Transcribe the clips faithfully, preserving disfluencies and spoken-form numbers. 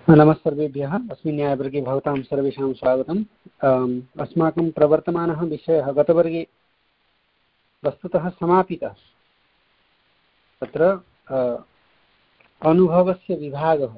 नमस्सर्वेभ्यः। अस्मिन् न्यायवर्गे भवतां सर्वेषां स्वागतम्। अस्माकं प्रवर्तमानः विषयः गतवर्गे वस्तुतः समापितः। तत्र अनुभवस्य विभागः,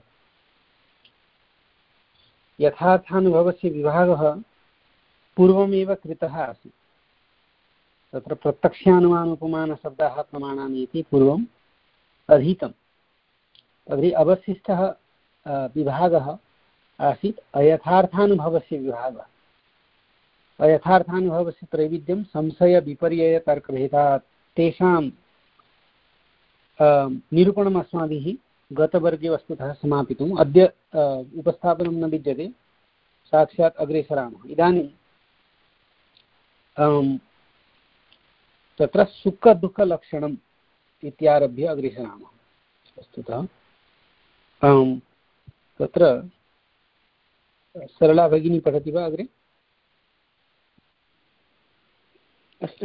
यथार्थानुभवस्य विभागः पूर्वमेव कृतः आसीत्। तत्र प्रत्यक्षानुमानोपमानशब्दाः प्रमाणानि इति पूर्वम् अधीतं। तर्हि अवशिष्टः विभागः आसीत् अयथार्थानुभवस्य विभागः। अयथार्थानुभवस्य त्रैविध्यं संशयविपर्ययतर्कभेदात् तेषां निरूपणम् अस्माभिः गतवर्गे वस्तुतः समापितुम्। अद्य उपस्थापनं न विद्यते, साक्षात् अग्रे सरामः। इदानीं तत्र सुखदुःखलक्षणम् इत्यारभ्य अग्रे सरामः। वस्तुतः तत्र सरला भगिनी पठति वा अग्रे? अस्तु।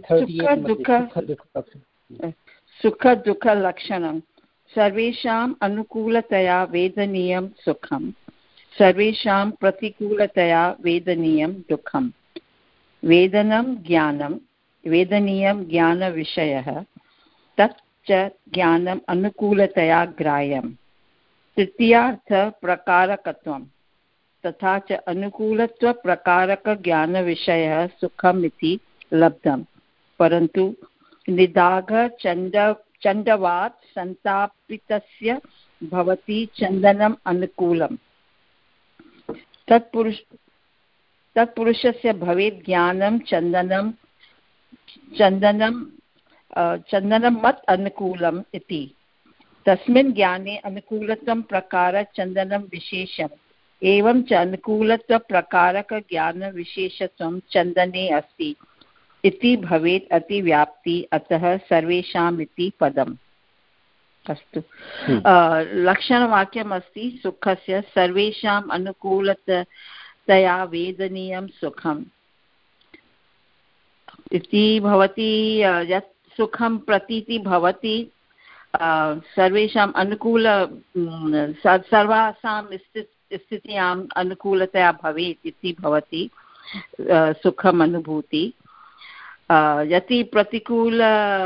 सुखदुःखलक्षणं सर्वेषाम् अनुकूलतया वेदनीयं सुखं, सर्वेषां प्रतिकूलतया वेदनीयं दुःखं। वेदनं ज्ञानं, वेदनीयं ज्ञानविषयः, तच्च ज्ञानम् अनुकूलतया ग्राह्यम्। तृतीयार्थप्रकारकत्वं तथा च अनुकूलत्वप्रकारकज्ञानविषयः सुखम् इति लब्धं, परन्तु निदाघचण्ड चण्डवात् सन्तापितस्य भवति चन्दनम् अनुकूलम्। तत्पुरुष तत्पुरुषस्य भवेत् ज्ञानं चन्दनं चन्दनं चन्दनं मत् अनुकूलम् इति। तस्मिन् ज्ञाने अनुकूलत्वं प्रकार चन्दनं विशेषम्, एवं च अनुकूलत्वप्रकारकज्ञानविशेषत्वं चन्दने अस्ति इति भवेत् अतिव्याप्ति। अतः सर्वेषाम् इति पदम्। अस्तु। लक्षणवाक्यम् अस्ति सुखस्य सर्वेषाम् अनुकूलतया वेदनीयं सुखम् इति भवति। यत् सुखं प्रतीति भवति सर्वेषाम् अनुकूल सर्वासां स्थित्याम् अनुकूलतया भवेत् इति भवति सुखम् अनुभूति। यदि प्रतिकूल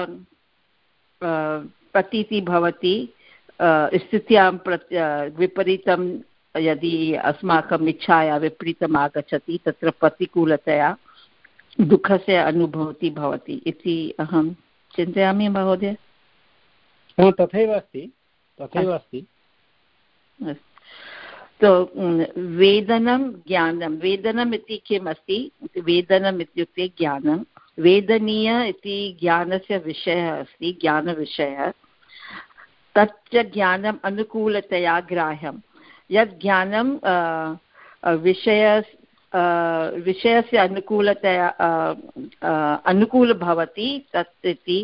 प्रतीति भवति स्थित्यां विपरीतं, यदि अस्माकम् इच्छाया विपरीतम् आगच्छति तत्र प्रतिकूलतया दुःखस्य अनुभूतिः भवति इति अहं चिन्तयामि महोदय। तथैव अस्ति, तथैव अस्ति। तो वेदनं ज्ञानं, वेदनम् इति किम् अस्ति? वेदनम् इत्युक्ते ज्ञानं, वेदनीय इति ज्ञानस्य विषयः अस्ति, ज्ञानविषयः। तच्च ज्ञानम् अनुकूलतया ग्राह्यं। यत् ज्ञानं विषय विषयस्य अनुकूलतया अनुकूल भवति तत् इति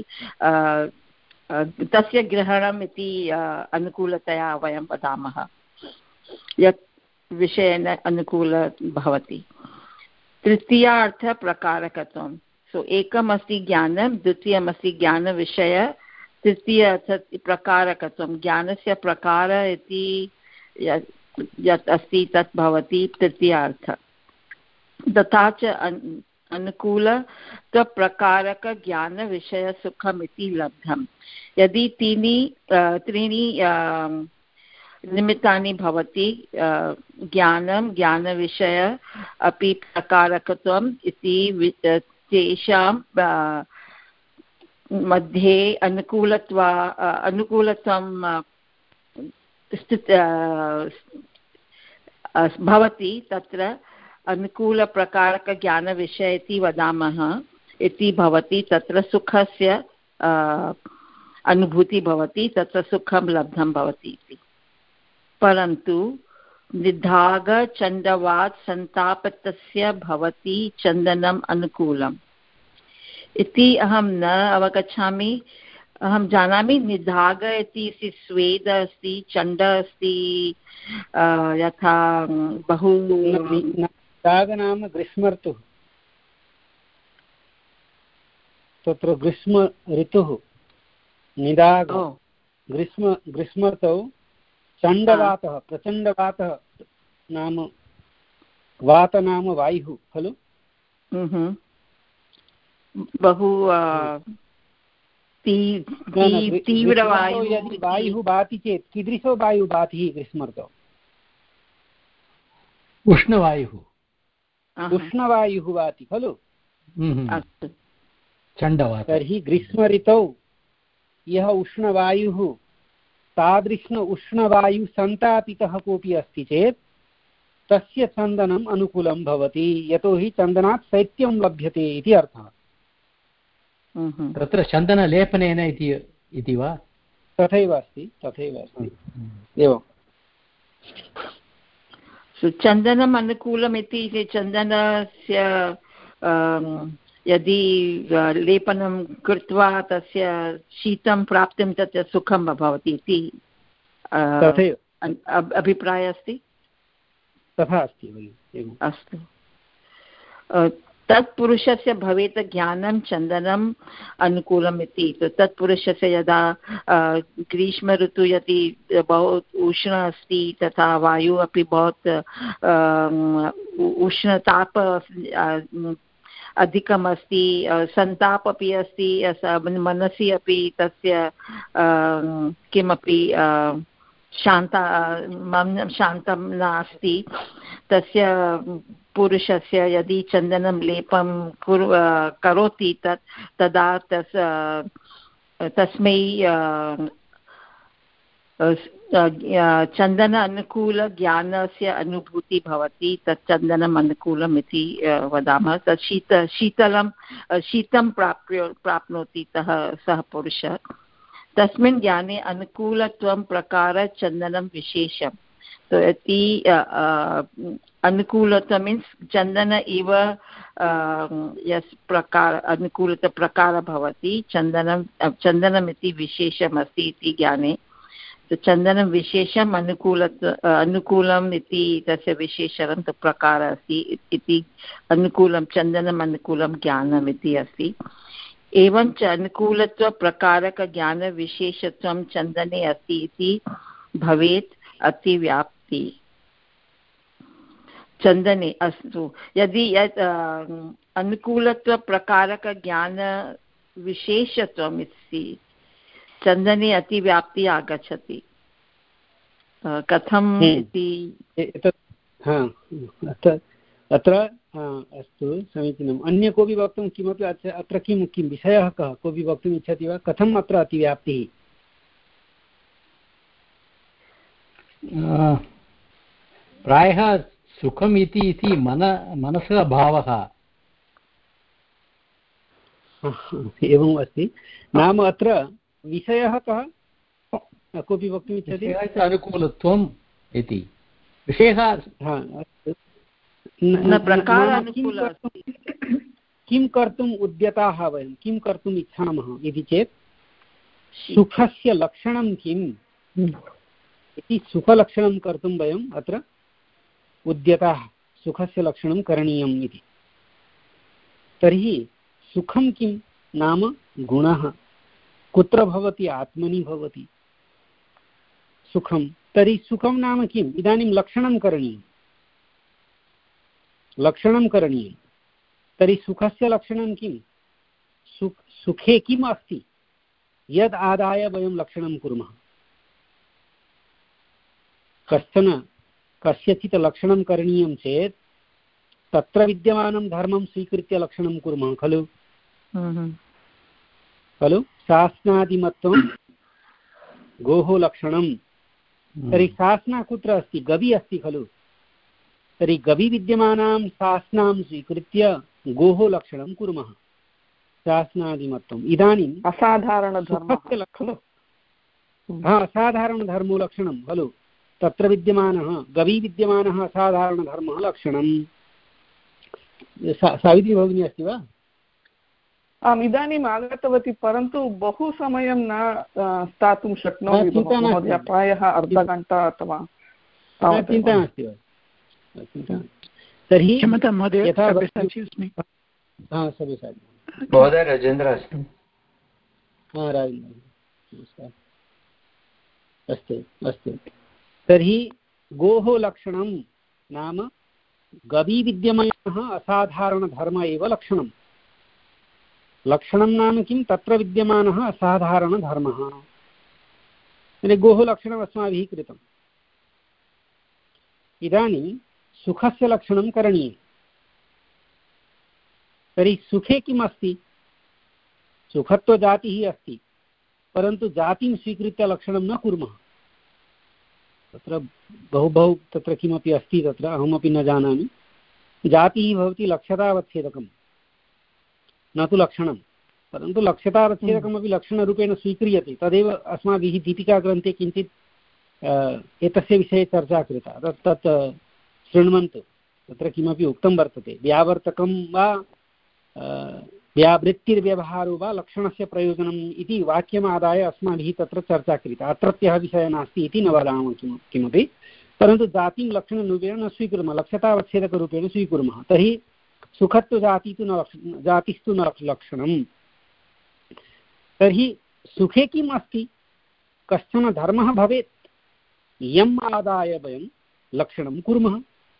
तस्य ग्रहणम् इति अनुकूलतया वयं वदामः, यत् विषयेन अनुकूल भवति। तृतीयार्थप्रकारकत्वं, सो एकम् अस्ति ज्ञानं, द्वितीयमस्ति ज्ञानविषय, तृतीय प्रकारकत्वं ज्ञानस्य प्रकार इति यत् अस्ति तत् भवति तृतीयार्थ। तथा च अनुकूलत्वप्रकारकज्ञानविषयसुखम् इति लब्धम्। यदि त्रीणि त्रीणि निमित्तानि भवति, ज्ञानं, ज्ञानविषय अपि प्रकारकत्वम् इति, तेषां मध्ये अनुकूलत्व अनुकूलत्वं स्थित भवति, तत्र अनुकूलप्रकारकज्ञानविषय इति वदामः इति भवति। तत्र सुखस्य अनुभूतिः भवति, तत्र सुखं लब्धं भवति इति। परन्तु निदाघचण्डवात् सन्तापितस्य भवति चन्दनम् अनुकूलम् इति अहं न अवगच्छामि। अहं जानामि निदाघ इति स्वेद अस्ति, चण्ड अस्ति, यथा बहु निदाघ नाम ग्रीष्म ऋतुः। तत्र ग्रीष्म ऋतुः निदाघ, ग्रीष्म ग्रीष्म ऋतौ चण्डवातः प्रचण्डवातः नाम वात नाम वायुः खलु बहु तीव्रवायुः यदि वायुः भाति चेत् कीदृशो वायुः भाति ग्रीष्मर्तौ उष्णवायुः उष्णवायुः भाति खलु अस्तु चण्डवातः तर्हि ग्रीष्मऋतौ यः उष्णवायुः तादृश उष्णवायुः सन्तापितः कोऽपि अस्ति चेत् तस्य चन्दनम् अनुकूलं भवति यतोहि चन्दनात् शैत्यं लभ्यते इति अर्थः तत्र चन्दनलेपनेन इति वा तथैव अस्ति तथैव अस्ति एवं चन्दनम् अनुकूलम् इति चन्दनस्य यदि लेपनं कृत्वा तस्य शीतं प्राप्तुं तत् सुखं भवति इति अभिप्रायः अस्ति तथा अस्ति अस्तु तत्पुरुषस्य भवेत् ज्ञानं चन्दनम् अनुकूलम् इति तत्पुरुषस्य यदा ग्रीष्म ऋतु यदि बहु उष्ण अस्ति तथा वायुः अपि बहुत उष्णताप अधिकम् अस्ति सन्ताप अपि अस्ति मनसि अपि तस्य किमपि शान्ता शान्तं नास्ति तस्य पुरुषस्य यदि चन्दनं लेपं कुर् करोति तत् तदा तस् तस्मै चन्दन अनुकूलज्ञानस्य अनुभूतिः भवति तत् चन्दनम् अनुकूलम् इति वदामः तत् शीत शीतलं शीतं प्राप्य प्राप्नोति तः सः पुरुषः तस्मिन् ज्ञाने अनुकूलत्वं प्रकार चन्दनं विशेषं तो इति अनुकूलता मीन्स् चन्दन इव यस् प्रकार अनुकूलता प्रकार भवति चन्दनं चन्दनम् इति विशेषम् अस्ति इति ज्ञाने तो चन्दनं विशेषम् अनुकूलत् अनुकूलम् इति तस्य विशेषणं तु प्रकारः अस्ति इति अनुकूलं चन्दनम् अनुकूलं ज्ञानम् इति अस्ति एवञ्च अनुकूलत्वप्रकारकज्ञानविशेषत्वं चन्दने अस्ति इति भवेत् अतिव्याप्ति चन्दने अस्तु यदि यत् अनुकूलत्वप्रकारकज्ञानविशेषत्वम् अस्ति चन्दने अतिव्याप्ति आगच्छति कथम् इति अत्र अस्तु समीचीनम् अन्य कोऽपि वक्तुं किमपि अत्र किं किं विषयः कः कोऽपि वक्तुम् इच्छति वा कथम् अत्र अतिव्याप्तिः प्रायः सुखम् इति इति मन मनसः भावः एवम् अस्ति नाम अत्र विषयः कः कोऽपि वक्तुम् इच्छति अनुकूलत्वम् इति विषयः किं कर्तुम् उद्यताः वयं किं कर्तुम् इच्छामः इति चेत् सुखस्य लक्षणं किम् इति सुखलक्षणं कर्तुं वयम् अत्र उद्यताः सुखस्य लक्षणं करणीयम् इति तर्हि सुखं किं नाम गुणः कुत्र भवति आत्मनि भवति सुखं तर्हि सुखं नाम किम् इदानीं लक्षणं करणीयं लक्षणं करणीयं तर्हि सुखस्य लक्षणं किं सुख सुखे किम् अस्ति यद् आदाय वयं लक्षणं कुर्मः कश्चन कस्यचित् लक्षणं करणीयं चेत् तत्र विद्यमानं धर्मं स्वीकृत्य लक्षणं कुर्मः खलु खलु शासनादिमत्वं गोः लक्षणं तर्हि शासना कुत्र अस्ति गवि अस्ति खलु तर्हि गवि विद्यमानां शासनां स्वीकृत्य गोः लक्षणं कुर्मः शासनादिमत्वम् इदानीम् असाधारणधर्मस्य लक्षणं हा असाधारणधर्मो लक्षणं खलु तत्र विद्यमानः गवि विद्यमानः असाधारणधर्मः लक्षणं सावित्री भगिनी अस्ति वा आम् इदानीम् आगतवती परन्तु बहु समयं न स्थातुं शक्नोमि महोदय प्रायः अर्धघण्टा अथवा चिन्ता नास्ति वा तर्हि यथा महोदय राजेन्द्र अस्ति हा राजेन्द्र नमस्कारः अस्तु अस्तु तर्हि गोः लक्षणं नाम गवी विद्यमानः असाधारणधर्म एव लक्षणं। लक्षणं नाम किं? तत्र विद्यमानः असाधारणधर्मः। गोः लक्षणम् अस्माभिः कृतम्। इदानीं सुखस्य लक्षणं करणीयं। तर्हि सुखे किम् अस्ति? सुखत्वजातिः अस्ति, परन्तु जातिं स्वीकृत्य लक्षणं न कुर्मः। तत्र बहु बहु तत्र किमपि अस्ति, तत्र अहमपि न जानामि। जातिः भवति लक्ष्यतावच्छेदकं, न तु लक्षणं, परन्तु लक्ष्यतावच्छेदकमपि लक्षणरूपेण स्वीक्रियते। तदेव अस्माभिः दीपिकाग्रन्थे किञ्चित् एतस्य विषये चर्चा कृता। तत् तत् शृण्वन्तु। तत्र किमपि उक्तं वर्तते, व्यावर्तकं वा व्यावृत्तिर्व्यवहारो वा लक्षणस्य प्रयोजनम् इति वाक्यमादाय अस्माभिः तत्र चर्चा कृता। अत्रत्यः विषयः नास्ति इति न वदामः किम किमपि, परन्तु जातिं लक्षणरूपेण न स्वीकुर्मः, लक्ष्यतावच्छेदकरूपेण स्वीकुर्मः। तर्हि सुखत्वजाति तु न जातिस्तु न लक्षणं। तर्हि सुखे किम् अस्ति? कश्चन धर्मः भवेत् यम् आदाय वयं लक्षणं कुर्मः।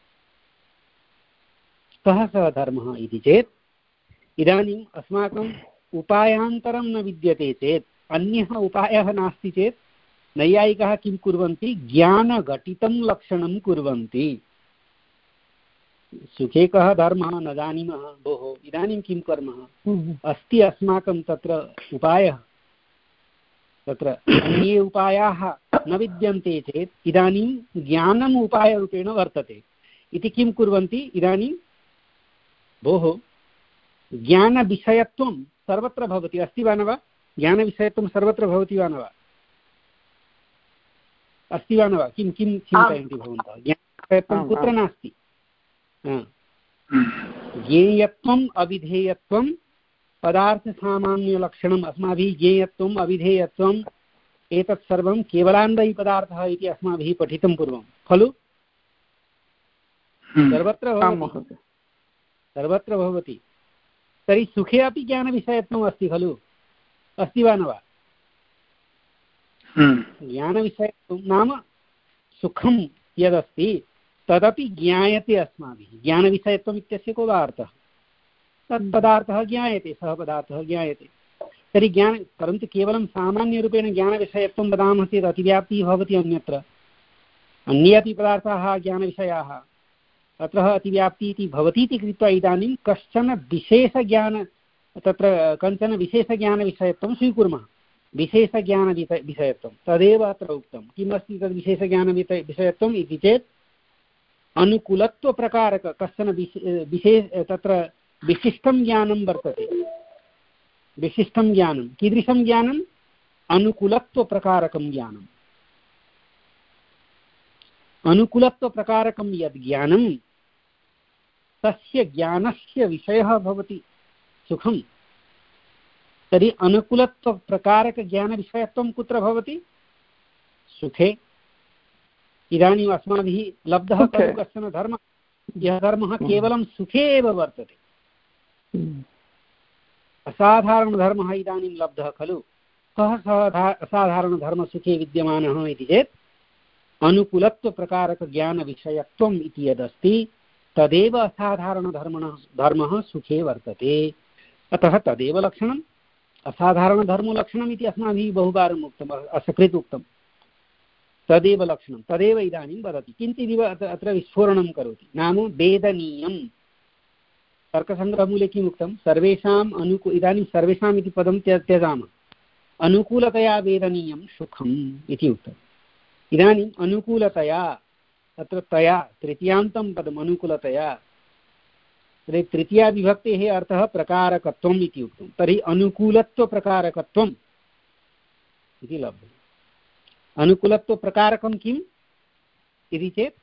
कः सः धर्मः इति चेत्, इदानीम् अस्माकम् उपायान्तरं न विद्यते चेत्, अन्यः उपायः नास्ति चेत् नैयायिकाः किं कुर्वन्ति? ज्ञानघटितं लक्षणं कुर्वन्ति। सुखे कः धर्मः न जानीमः भोः, इदानीं किं कुर्मः? अस्ति अस्माकं तत्र उपायः, तत्र अन्ये उपायाः न विद्यन्ते चेत् इदानीं ज्ञानम् उपायरूपेण वर्तते इति किं कुर्वन्ति? इदानीं भोः ज्ञानविषयत्वं सर्वत्र भवति, अस्ति वा न वा? ज्ञानविषयत्वं सर्वत्र भवति वा न वा? अस्ति वा न वा? किं किं चिन्तयन्ति भवन्तः? ज्ञानविषयत्वं कुत्र नास्ति? ज्ञेयत्वम् अविधेयत्वं पदार्थसामान्यलक्षणम्। अस्माभिः ज्ञेयत्वम् अविधेयत्वम् एतत् सर्वं केवलान्वयिपदार्थः इति अस्माभिः पठितं पूर्वं खलु? सर्वत्र भवति, सर्वत्र भवति। तर्हि सुखे अपि ज्ञानविषयत्वम् अस्ति खलु? अस्ति वा न वा? ज्ञानविषयत्वं नाम सुखं यदस्ति तदपि ज्ञायते अस्माभिः। ज्ञानविषयत्वम् इत्यस्य को वा अर्थः? तत् पदार्थः ज्ञायते, सः पदार्थः ज्ञायते। तर्हि ज्ञान, परन्तु केवलं सामान्यरूपेण ज्ञानविषयत्वं वदामः चेत् अतिव्याप्तिः भवति अन्यत्र। अन्ये अपि पदार्थाः ज्ञानविषयाः, अत्र अतिव्याप्तिः इति भवति इति कृत्वा इदानीं कश्चन विशेषज्ञान, तत्र कञ्चन विशेषज्ञानविषयत्वं स्वीकुर्मः। विशेषज्ञानविषयत्वं तदेव अत्र उक्तं। किम् अस्ति तद् विशेषज्ञानविषयत्वम् इति चेत् अनुकूलत्वप्रकारक कश्चन विशेष तत्र विशिष्टं ज्ञानं वर्तते। विशिष्टं ज्ञानं कीदृशं ज्ञानम्? अनुकूलत्वप्रकारकं ज्ञानम्। अनुकूलत्वप्रकारकं यद् ज्ञानं तस्य ज्ञानस्य विषयः भवति सुखं। तर्हि अनुकूलत्वप्रकारकज्ञानविषयत्वं कुत्र भवति? सुखे। इदानीम् अस्माभिः लब्धः खलु कश्चन धर्मः, यः धर्मः केवलं सुखे एव वर्तते। असाधारणधर्मः इदानीं लब्धः खलु। कः सः असाधारणधर्मः सुखे विद्यमानः इति चेत् अनुकूलत्वप्रकारकज्ञानविषयत्वम् इति यदस्ति तदेव असाधारणधर्मणः धर्मः सुखे वर्तते। अतः तदेव लक्षणम्। असाधारणधर्मलक्षणम् इति अस्माभिः बहुवारम् उक्तम्, असकृत् उक्तं। तदेव लक्षणं, तदेव इदानीं वदति। किञ्चिदिव अत्र विस्फोरणं करोति, नाम वेदनीयं। तर्कसङ्ग्रहमूले किम् उक्तं? सर्वेषाम् अनुकू इदानीं सर्वेषाम् इति पदं त्यजामः। अनुकूलतया वेदनीयं सुखम् इति उक्तम्। इदानीम् अनुकूलतया, अत्र तया तृतीयान्तं पदम् अनुकूलतया, तर्हि तृतीया विभक्तेः अर्थः प्रकारकत्वम् इति उक्तं। तर्हि अनुकूलत्वप्रकारकत्वम् इति लभ्यते। अनुकूलत्वप्रकारकं किम् इति चेत्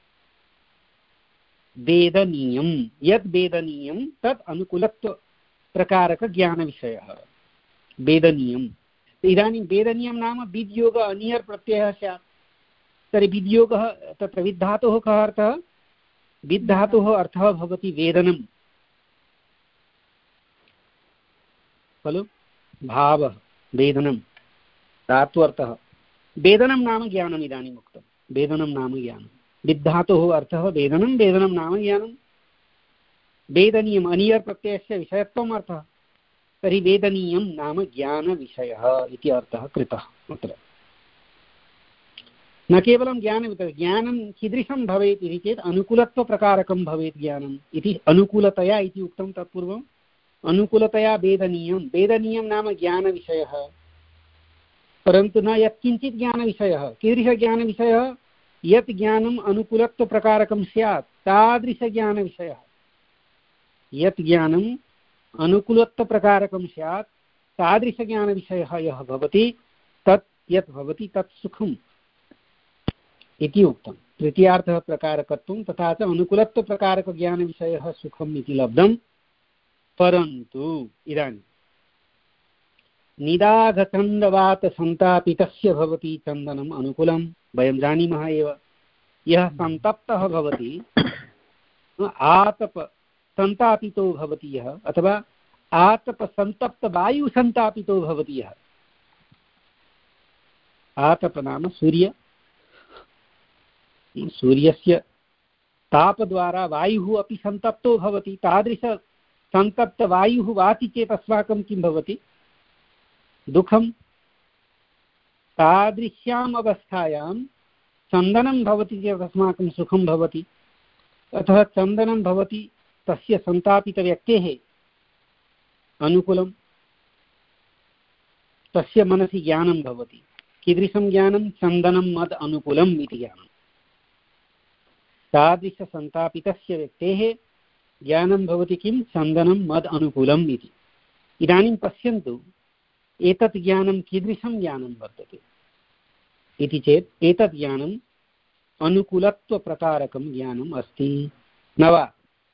वेदनीयं। यद् वेदनीयं तत् अनुकूलत्वप्रकारकज्ञानविषयः वेदनीयम्। इदानीं वेदनीयं नाम विद्योग अनियर् प्रत्ययः स्यात्। तर्हि विद्योगः तत्र विद्धातोः कः अर्थः? विद्धातोः अर्थः भवति वेदनं खलु? भावः वेदनं धात्वर्थः। वेदनं नाम ज्ञानम्। इदानीम् उक्तं वेदनं नाम ज्ञानं। विद्धातोः अर्थः वेदनं, वेदनं नाम ज्ञानं। वेदनीयम् अनियर् प्रत्ययस्य विषयत्वम् अर्थः, तर्हि वेदनीयं नाम ज्ञानविषयः इति अर्थः कृतः अत्र। न केवलं ज्ञानं, ज्ञानं कीदृशं भवेत् इति चेत् अनुकूलत्वप्रकारकं भवेत् ज्ञानम् इति। अनुकूलतया इति उक्तं तत्पूर्वम्। अनुकूलतया वेदनीयं, वेदनीयं नाम ज्ञानविषयः, परन्तु न यत्किञ्चित् ज्ञानविषयः। कीदृशज्ञानविषयः? यत् ज्ञानम् अनुकूलत्वप्रकारकं स्यात् तादृशज्ञानविषयः। यत् ज्ञानम् अनुकूलत्वप्रकारकं स्यात् तादृशज्ञानविषयः यः भवति तत् यत् भवति तत् सुखम् इति उक्तं। तृतीयार्थः प्रकारकत्वं तथा च अनुकूलत्वप्रकारकज्ञानविषयः सुखम् इति लब्धं। परन्तु इदानीं निदाघचन्दवातसन्तापितस्य भवति चन्दनम् अनुकूलं, वयं जानीमः एव। यः सन्तप्तः भवति, आतप सन्तापितो भवति यः, अथवा आतप सन्तप्तवायुसन्तापितो भवति यः। आतप नाम सूर्य, सूर्यस्य तापद्वारा वायुः अपि सन्तप्तो भवति। तादृशसन्तप्तवायुः वाति चेत् अस्माकं किं भवति? दुःखं। तादृश्याम् अवस्थायां चन्दनं भवति चेत् अस्माकं सुखं भवति। अतः चन्दनं भवति तस्य सन्तापितव्यक्तेः अनुकूलं, तस्य मनसि ज्ञानं भवति। कीदृशं ज्ञानं? चन्दनं मद अनुकूलम् इति ज्ञानं। तादृशसन्तापितस्य व्यक्तेः ज्ञानं भवति किं? चन्दनं मद अनुकूलम् इति। इदानीं पश्यन्तु, एतत् ज्ञानं कीदृशं ज्ञानं वर्तते इति चेत् एतत् ज्ञानम् अनुकूलत्वप्रकारकं ज्ञानम् अस्ति न वा?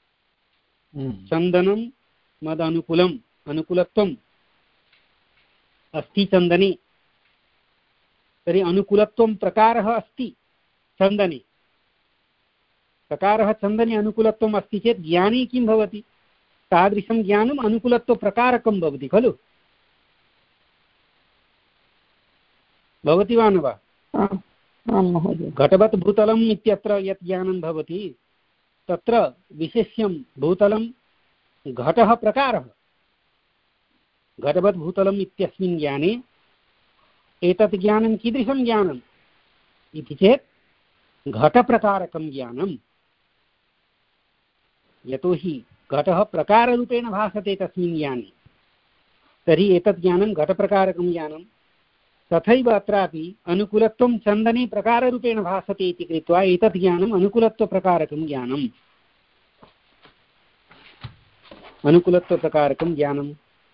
चन्दनं मद अनुकूलम्, अनुकूलत्वम् अस्ति चन्दने, तर्हि अनुकूलत्वं प्रकारः अस्ति चन्दने। प्रकारः चन्दने अनुकूलत्वम् अस्ति चेत् ज्ञाने किं भवति? तादृशं ज्ञानम् अनुकूलत्वप्रकारकं भवति खलु? भवति वा न वा? घटवत् भूतलम् इत्यत्र यत् ज्ञानं भवति तत्र विशेष्यं भूतलं घटः प्रकारः। घटवत् भूतलम् इत्यस्मिन् ज्ञाने एतत् ज्ञानं कीदृशं ज्ञानम् इति चेत् घटप्रकारकं ज्ञानं। यतोहि घटः प्रकाररूपेण भासते तस्मिन् ज्ञाने, तर्हि एतत् ज्ञानं घटप्रकारकं ज्ञानं। तथैव अत्रापि अनुकूलत्वं चन्दने प्रकाररूपेण भासते इति कृत्वा एतत् ज्ञानम् अनुकूलत्वप्रकारकं ज्ञानम्। अनुकूलत्वप्रकारकं ज्ञानं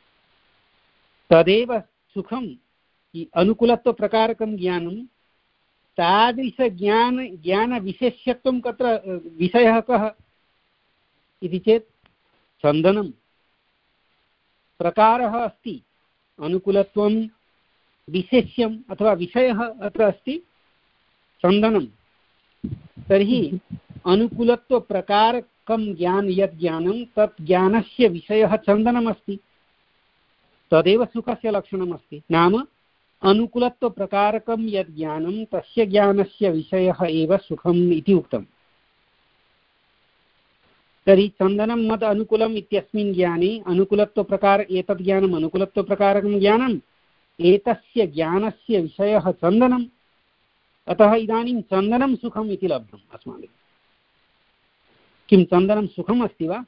तदेव सुखम्। अनुकूलत्वप्रकारकं ज्ञानं तादृशज्ञान ज्ञानविशेष्यत्वं तत्र विषयः कः इति चेत् चन्दनं प्रकारः अस्ति। अनुकूलत्वं विशेष्यम् अथवा विषयः अत्र अस्ति चन्दनं। तर्हि अनुकूलत्वप्रकारकं ज्ञान यत् ज्ञानं तत् ज्ञानस्य विषयः चन्दनमस्ति। तदेव सुखस्य लक्षणमस्ति। नाम अनुकूलत्वप्रकारकं यत् ज्ञानं तस्य ज्ञानस्य विषयः एव सुखम् इति उक्तम्। तर्हि चन्दनं मद अनुकूलम् इत्यस्मिन् ज्ञाने अनुकूलत्वप्रकार एतत् ज्ञानम् अनुकूलत्वप्रकारकं ज्ञानम्, एतस्य ज्ञानस्य विषयः चन्दनम्। अतः इदानीं चन्दनं सुखम् इति लब्धम् अस्माभिः। किं चन्दनं सुखम् अस्ति वा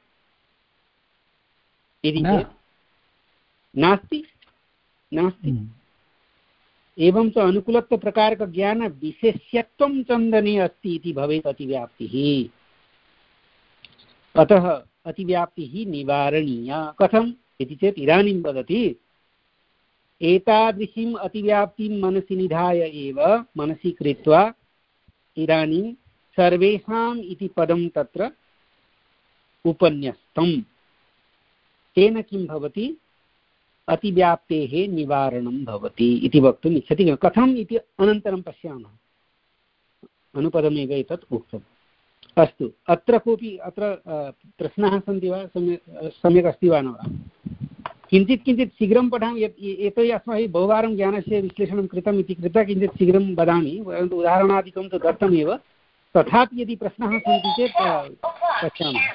इति चेत् नास्ति, नास्ति। एवं च अनुकूलत्वप्रकारकज्ञानविशेष्यत्वं चन्दने अस्ति इति भवेत् अतिव्याप्तिः। अतः अतिव्याप्तिः निवारणीया। कथम् इति चेत् इदानीं वदति एतादृशीम् अतिव्याप्तिं मनसि निधाय एव मनसि कृत्वा इदानीं सर्वेषाम् इति पदं तत्र उपन्यस्तं। तेन किं भवति? अतिव्याप्तेः निवारणं भवति इति वक्तुम् इच्छति। कथम् इति अनन्तरं पश्यामः। अनुपदमेव एतत् उक्तम्। अस्तु, अत्र कोऽपि अत्र प्रश्नाः सन्ति वा? सम्यक् सम्यक् अस्ति वा न वा? किञ्चित् किञ्चित् शीघ्रं पठामि यत् यतोहि अस्माभिः बहुवारं ज्ञानस्य विश्लेषणं कृतम् इति कृत्वा किञ्चित् शीघ्रं वदामि परन्तु उदाहरणादिकं तु दत्तमेव तथापि यदि प्रश्नाः सन्ति चेत् पश्यामः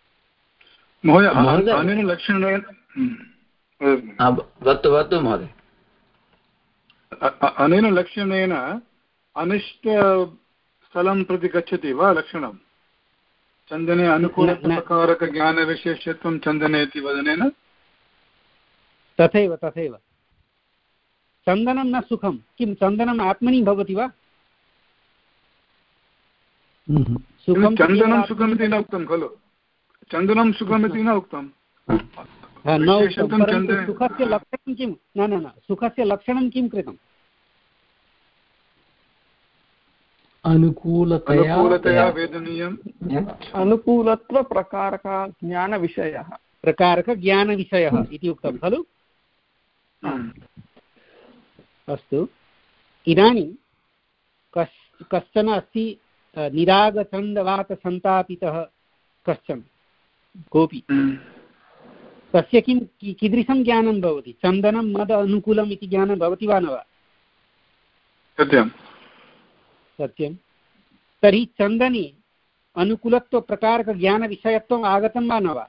महोदय अनेन लक्षणेन वदतु वदतु महोदय अनेन लक्षणेन अनिष्टस्थलं प्रति गच्छति वा लक्षणं चन्दने अनुकूलप्रकारकज्ञानविशेषत्वं चन्दने इति वदनेन तथैव तथैव चन्दनं न सुखं किं चन्दनम् आत्मनि भवति वा चन्दनं सुखमिति न उक्तं खलु चन्दनं सुखमिति न उक्तं सुखस्य लक्षणं किं न न न सुखस्य लक्षणं किं कृतम् अनुकूलतया वेदनीयम् अनुकूलत्वप्रकारकज्ञानविषयः प्रकारकज्ञानविषयः इति उक्तं खलु अस्तु इदानीं कश् कश्चन अस्ति निरागचन्दवातसन्तापितः कश्चन कोऽपि तस्य किं कीदृशं ज्ञानं भवति चन्दनं मद अनुकूलम् इति ज्ञानं भवति वा न वा सत्यं सत्यं तर्हि चन्दने अनुकूलत्वप्रकारकज्ञानविषयत्वम् आगतं वा न वा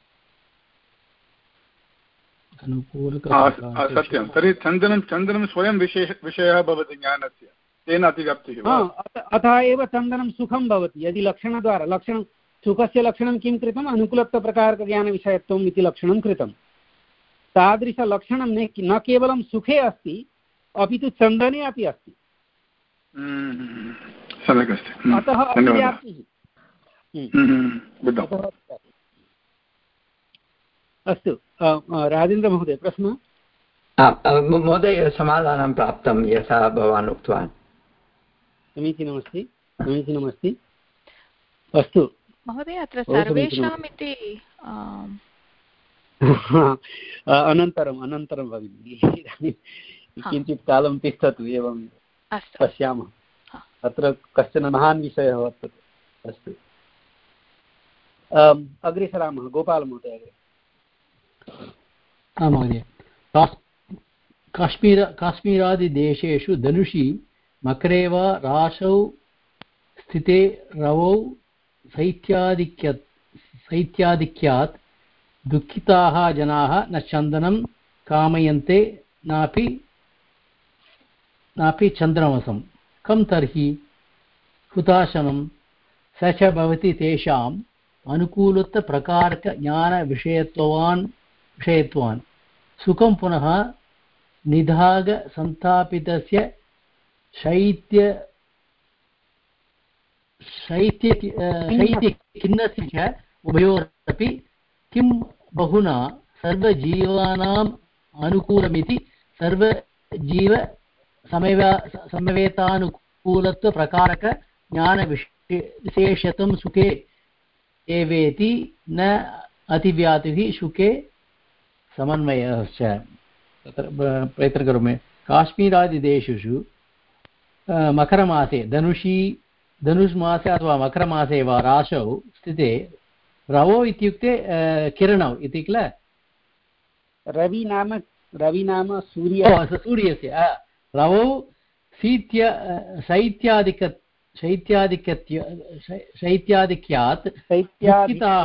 सत्यं तर्हि चन्दनं चन्दनं स्वयं विशेष विषयः भवति ज्ञानस्य तेन अतिव्याप्तिः अतः एव चन्दनं सुखं भवति यदि लक्षणद्वारा लक्षणं सुखस्य लक्षणं किं कृतम् अनुकूलत्वप्रकारकज्ञानविषयत्वम् इति लक्षणं कृतं तादृशलक्षणं न केवलं सुखे अस्ति अपि तु चन्दने अपि अस्ति सम्यक् अस्ति अतः अतिव्याप्तिः अस्तु राजेन्द्रमहोदय प्रश्नः महोदय समाधानं प्राप्तं यथा भवान् उक्तवान् समीचीनमस्ति समीचीनमस्ति अस्तु महोदय अत्र सर्वेषाम् इति अनन्तरम् अनन्तरं भगिनि इदानीं किञ्चित् कालं तिष्ठतु एवं पश्यामः अत्र कश्चन महान् विषयः वर्तते अस्तु अग्रे सरामः गोपालमहोदय अग्रे महोदय काश्मीर काश्मीरादिदेशेषु धनुषि मकरे वा राशौ स्थिते रवौ शैत्याधिक्य शैत्याधिक्यात् दुःखिताः जनाः न चन्दनं कामयन्ते नापि नापि चन्द्रमसं कं तर्हि हुताशनं स च भवति तेषाम् अनुकूलत्वप्रकारकज्ञानविषयत्वान् विषयत्वान् सुखं पुनः निधागसन्तापितस्य शैत्य शैत्य शैत्यखिन्नस्य च उभयोरपि किं बहुना सर्वजीवानाम् अनुकूलमिति सर्वजीव समवेतानुकूलत्वप्रकारकज्ञानविशेषत्वं सुखे एवेति न अतिव्याप्तिः सुखे समन्वयश्च तत्र प्रयत्नं करोमि काश्मीरादिदेशेषु मकरमासे धनुषी धनुष्मासे अथवा मकरमासे वा राशौ स्थिते रवौ इत्युक्ते किरणौ इति किल रवि नाम रवि नाम सूर्य सूर्यस्य रवौ शैत्य शैत्यादिक शैत्यादिक्य शैत्यादिक्यात् दुःखिताः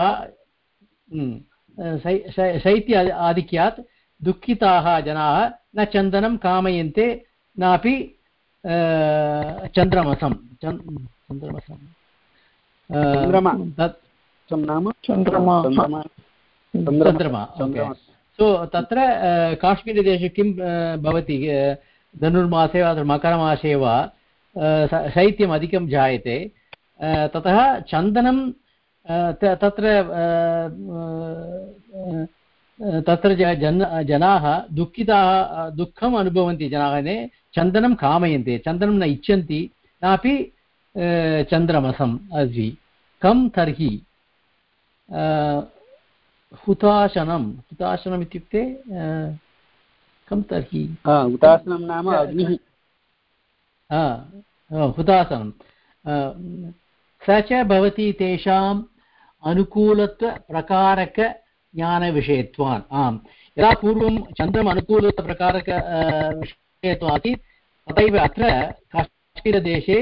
शैत्य आधिक्यात् दुःखिताः जनाः न चन्दनं कामयन्ते नापि चन्द्रमसं चन्द्रमसं चन्द्रमा सो तत्र काश्मीरदेशे किं भवति धनुर्मासे वा मकरमासे वा शैत्यम् अधिकं जायते ततः चन्दनं तत्र तत्र जन जनाः दुःखिताः दुःखम् अनुभवन्ति जनाः चन्दनं कामयन्ते चन्दनं न इच्छन्ति नापि चन्द्रमसम् अस्ति कं तर्हि हुताशनं हुताशनम् इत्युक्ते कं तर्हि हुताशनं नाम अग्निः हुताशनं स च भवति तेषाम् अनुकूलत्वप्रकारकज्ञानविषयत्वान् आम् यदा पूर्वं चन्द्रम् अनुकूलप्रकारक विषयत्वम् आसीत् तथैव अत्र काश्मीरदेशे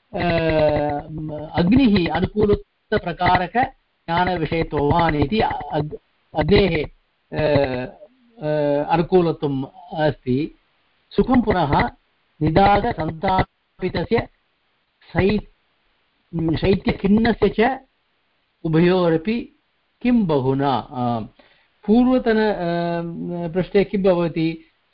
अग्निः अनुकूलप्रकारकज्ञानविषयत्ववान् इति अग्नेः अनुकूलत्वम् अस्ति। सुखं पुनः निदाघसन्तापितस्य शै शैत्यखिन्नस्य च उभयोरपि किं बहुना। पूर्वतन पृष्ठे किं भवति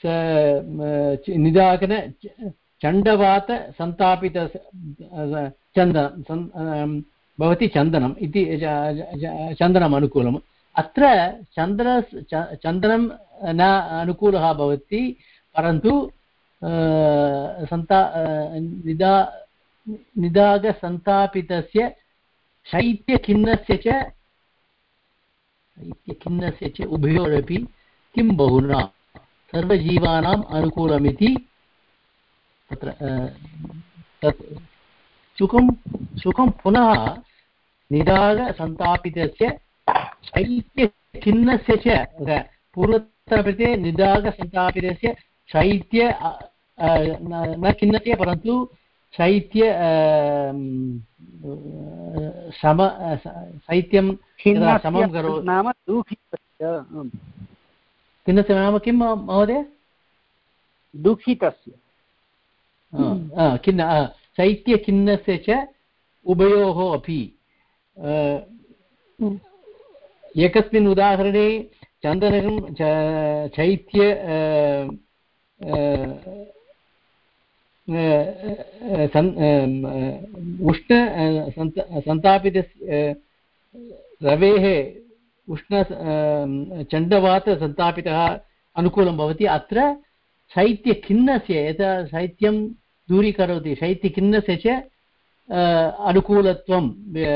निदाघन चण्डवात सन्तापित चन्दनं भवति चन्दनम् इति चन्दनम् अनुकूलम्। अत्र चन्दन चन्दनं न अनुकूलः भवति परन्तु सन्ता निदा निदाघसन्तापितस्य शैत्यखिन्नस्य च शैत्यखिन्नस्य च उभयोरपि किं बहुना सर्वजीवानाम् अनुकूलमिति तत्र तत् सुखं सुखं पुनः निदाघसन्तापितस्य शैत्यखिन्नस्य च पूर्वतनपृष्ठे निदाघसन्तापितस्य शैत्य न खिन्नस्य परन्तु शैत्य सम शैत्यं समं करोति नाम दुःखितस्य। खिन्नस्य नाम किं महोदय? दुःखितस्य खिन्न शैत्यखिन्नस्य च उभयोः अपि। एकस्मिन् उदाहरणे चन्दनं शैत्य उष्ण सन्तापित रवेः उष्ण चण्डवातसन्तापितः अनुकूलं भवति। अत्र शैत्यखिन्नस्य यथा शैत्यं दूरीकरोति शैत्यखिन्नस्य च अनुकूलत्वम्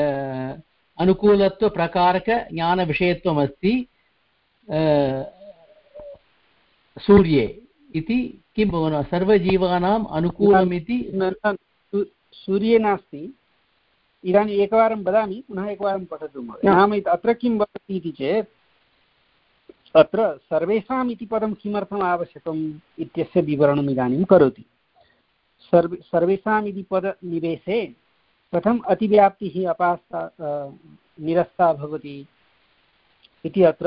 अनुकूलत्वप्रकारकज्ञानविषयत्वमस्ति सूर्ये इति किं भवति सर्वजीवानाम् अनुकूलमिति। सूर्ये नास्ति। इदानीम् एकवारं वदामि पुनः एकवारं पठतु महोदय। नाम अत्र किं भवति इति चेत् अत्र सर्वेषाम् इति पदं किमर्थम् आवश्यकम् इत्यस्य विवरणम् इदानीं करोति। सर्वे सर्वेषाम् इति पदनिवेशे कथम् अतिव्याप्तिः अपास्ता निरस्ता भवति इति अत्र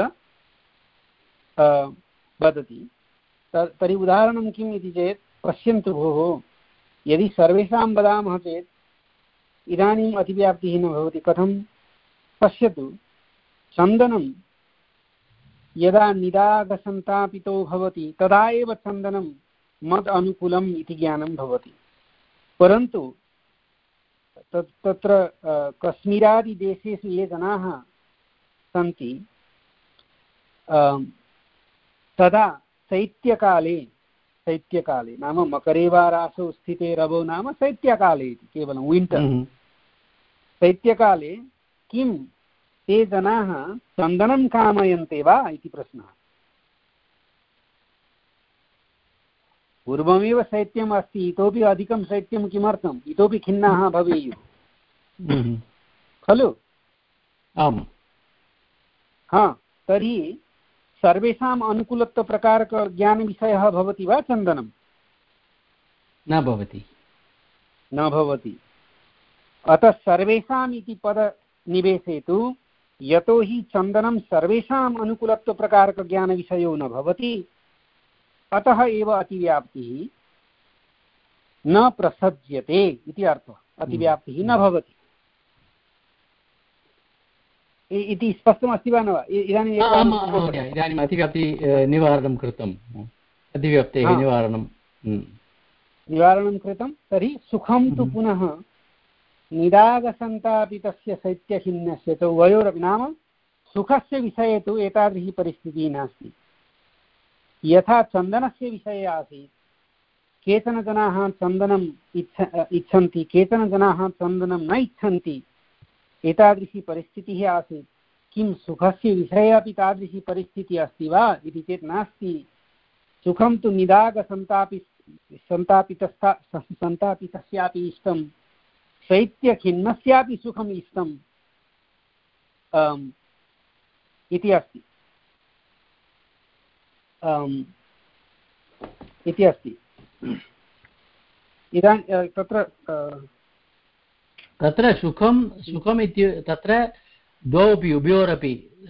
वदति। तर्हि उदाहरणं किम् इति चेत् पश्यन्तु भोः, यदि सर्वेषां वदामः चेत् इदानीम् अतिव्याप्तिः न भवति। कथं? पश्यतु, चन्दनं यदा निदाघसन्तापितो भवति तदा एव चन्दनं मद् अनुकूलम् इति ज्ञानं भवति। परन्तु तत् तत्र कश्मीरादिदेशेषु ये जनाः सन्ति तदा शैत्यकाले शैत्यकाले नाम मकरे वा रासौ स्थिते रवौ नाम शैत्यकाले इति केवलं विण्टर्। शैत्यकाले किं ते जनाः चन्दनं कामयन्ते वा इति प्रश्नः। पूर्वमेव शैत्यम् अस्ति, इतोपि अधिकं शैत्यं किमर्थम्? इतोपि खिन्नाः भवेयुः खलु? आम्। हा, तर्हि सर्वेषाम् अनुकूलत्वप्रकारकज्ञानविषयः भवति वा चन्दनं? न भवति न भवति। अतः सर्वेषाम् इति पदनिवेशे तु यतोहि चन्दनं सर्वेषाम् अनुकूलत्वप्रकारकज्ञानविषयो न भवति अतः एव अतिव्याप्तिः न प्रसज्यते इति अर्थः। अतिव्याप्तिः न भवति इति स्पष्टमस्ति वा न वा? इदानीम् इदानीम् अतिव्याप्ति निवारणं कृतम्। अतिव्याप्तेः निवारणं निवारणं कृतं। तर्हि सुखं तु पुनः निदाघसन्तापितस्य शैत्यखिन्नस्य च उभयोरपि। नाम सुखस्य विषये तु एतादृशी परिस्थितिः नास्ति। यथा चन्दनस्य विषये आसीत्, केचन जनाः चन्दनम् इच्छ इच्छन्ति केचन जनाः चन्दनं न इच्छन्ति, एतादृशी परिस्थितिः आसीत्। किं सुखस्य विषये अपि तादृशी परिस्थितिः अस्ति वा इति चेत् नास्ति। सुखं तु निदाघसन्तापि सन्तापितस्था सन्तापितस्यापि इष्टं, शैत्यखिन्नस्यापि सुखम् इष्टम् इति अस्ति। इति अस्ति। इदानीं तत्र तत्र सुखं सुखम् इति तत्र द्वौ अपि उभयोरपि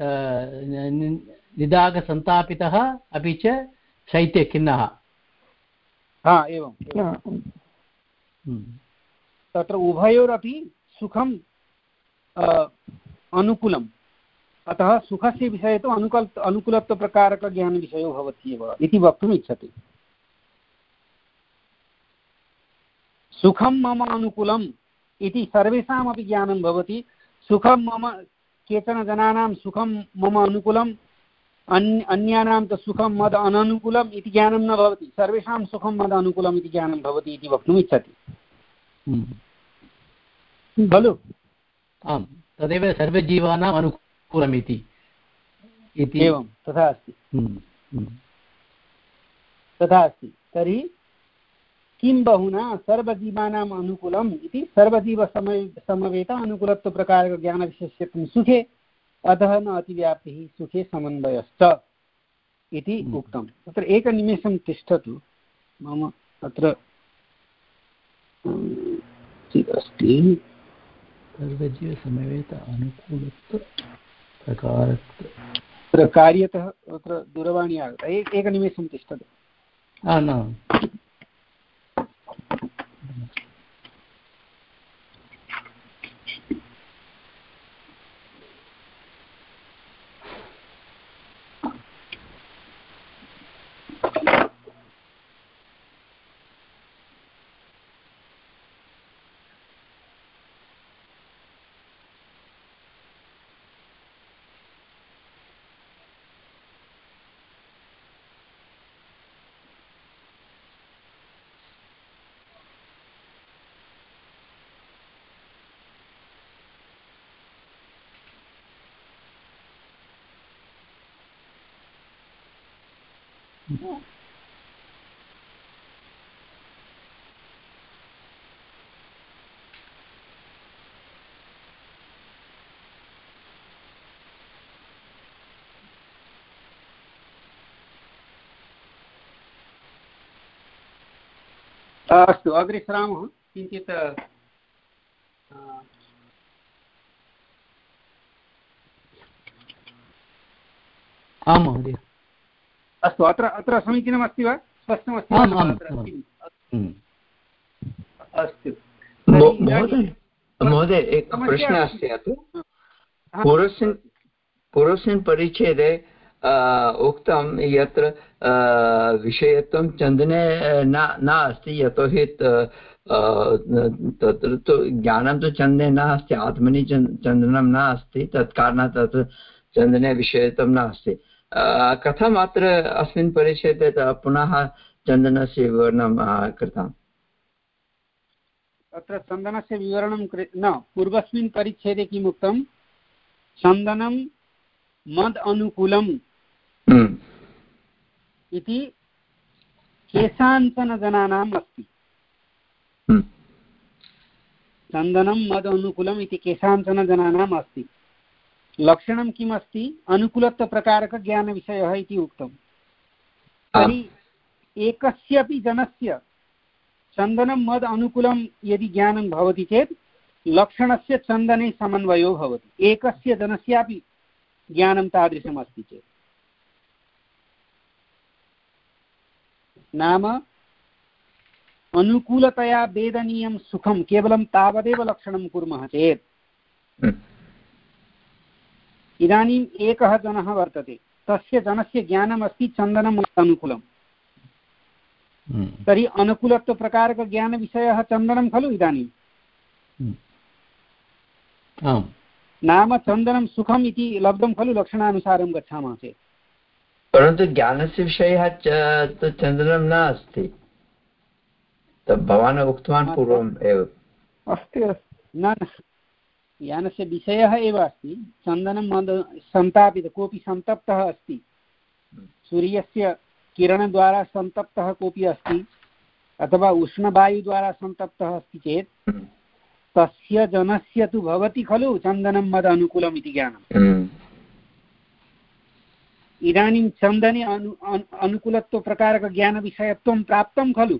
निदाघसन्तापितः अपि च शैत्यखिन्नः। हा एवं तत्र उभयोरपि सुखम् अनुकूलम्, अतः सुखस्य विषये तु अनुकूल अनुकूलत्वप्रकारकज्ञानविषयो भवति एव इति वक्तुम् इच्छति। सुखं मम अनुकूलम् इति सर्वेषामपि ज्ञानं भवति। सुखं मम केचन जनानां सुखं मम अनुकूलम्, अन्य अन्यानां तु सुखं मद अननुकूलम् इति ज्ञानं न भवति। सर्वेषां सुखं मद अनुकूलम् इति ज्ञानं भवति इति वक्तुम् इच्छति खलु? आम्, तदेव सर्वजीवानाम् अनुकूलम् इति एवं तथा अस्ति तथा अस्ति। तर्हि किं बहुना सर्वजीवानाम् अनुकूलम् इति सर्वजीवसमय समवेत अनुकूलत्वप्रकारज्ञानविशेष्यत्वं सुखे, अतः न अतिव्याप्तिः सुखे समन्वयश्च इति उक्तम्। तत्र एकनिमेषं तिष्ठतु, मम अत्र अस्ति सर्वजीवसमवेत अनुकूलत्व प्रकारत्व कार्यतः अत्र दूरवाणी आगता। एकनिमेषं तिष्ठतु। अस्तु, अग्रे सरामः। किञ्चित् आं महोदय। अस्तु, अत्र अत्र समीचीनमस्ति वा? स्पष्टमस्ति वा? अस्तु महोदय, एकः प्रश्नः अस्ति। अत्र पूर्वस्मिन् पूर्वस्मिन् परिच्छेदे उक्तं यत्र विषयत्वं चन्दने न नास्ति, यतोहि तत्र तु ज्ञानं तु चन्दने नास्ति, आत्मनि चन्दनं नास्ति, तत्कारणात् तत्र चन्दने विषयत्वं नास्ति। कथम् अत्र अस्मिन् परिच्छेदे पुनः चन्दनस्य विवरणं कृतम्? अत्र चन्दनस्य विवरणं न, पूर्वस्मिन् परिच्छेदे किम् उक्तं? चन्दनं मद अनुकूलम् इति केषाञ्चन जनानाम् अस्ति। चन्दनं मद अनुकूलम् इति केषाञ्चन जनानाम् अस्ति। लक्षणं किम् अस्ति? अनुकूलत्वप्रकारकज्ञानविषयः इति उक्तम्। तर्हि एकस्यापि जनस्य चन्दनं मद अनुकूलं यदि ज्ञानं भवति चेत् लक्षणस्य चन्दने समन्वयो भवति। एकस्य जनस्यापि ज्ञानं तादृशम् अस्ति चेत्, नाम अनुकूलतया वेदनीयं सुखं केवलं तावदेव लक्षणं कुर्मः चेत्, इदानीम् एकः जनः वर्तते, तस्य जनस्य ज्ञानम् अस्ति चन्दनम् अनुकूलं, तर्हि अनुकूलत्वप्रकारकज्ञानविषयः चन्दनं खलु इदानीं? नाम चन्दनं सुखम् इति लब्धं खलु लक्षणानुसारं गच्छामः चेत्। परन्तु ज्ञानस्य विषयः चन्दनं नास्ति, भवान् उक्तवान् पूर्वम् एव। अस्ति न, ज्ञानस्य विषयः एव अस्ति। चन्दनं मद सन्तापित, कोऽपि सन्तप्तः अस्ति, सूर्यस्य किरणद्वारा सन्तप्तः कोऽपि अस्ति, अथवा उष्णवायुद्वारा सन्तप्तः अस्ति चेत् तस्य जनस्य तु भवति खलु चन्दनं मद अनुकूलम् इति ज्ञानम्। इदानीं चन्दने अनु अनुकूलत्वप्रकारकज्ञानविषयत्वं प्राप्तं खलु?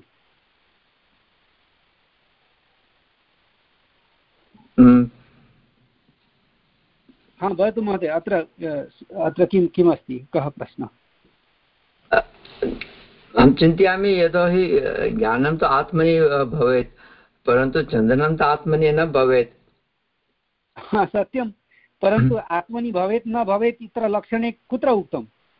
हा भवतु महोदय, अत्र अत्र किं किमस्ति, कः प्रश्नः? अहं चिन्तयामि यतोहि ज्ञानं तु आत्मनि भवेत्, परन्तु चन्दनं तु आत्मनि न भवेत्। हा सत्यं, परन्तु आत्मनि भवेत् न भवेत् इत्र लक्षणे कुत्र उक्तं?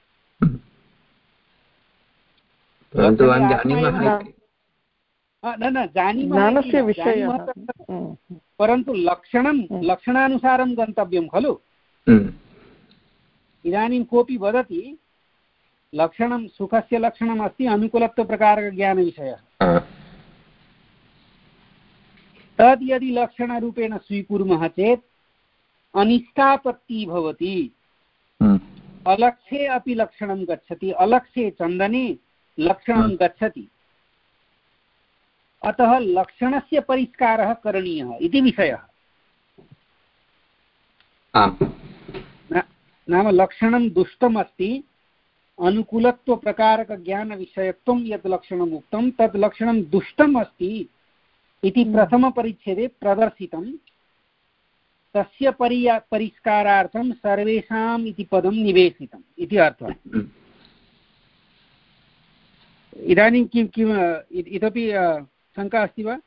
न न जानीमः, परन्तु लक्षणं लक्षणानुसारं गन्तव्यं खलु। इदानीं कोऽपि वदति लक्षणं सुखस्य लक्षणम् अस्ति अनुकूलत्वप्रकारकज्ञानविषयः, तद् यदि लक्षणरूपेण स्वीकुर्मः चेत् अनिष्टापत्तिः भवति। अलक्ष्ये अपि लक्षणं गच्छति, अलक्ष्ये चन्दने लक्षणं गच्छति, अतः लक्षणस्य परिष्कारः करणीयः इति विषयः। नाम लक्षणं दुष्टम् अस्ति, अनुकूलत्वप्रकारकज्ञानविषयत्वं यत् लक्षणम् उक्तं तत् लक्षणं दुष्टम् अस्ति इति प्रथमपरिच्छेदे प्रदर्शितं। तस्य पर्या परिष्कारार्थं सर्वेषाम् इति पदं निवेशितम् इति अर्थः। इदानीं किं किम् इतोपि शङ्का अस्ति वा?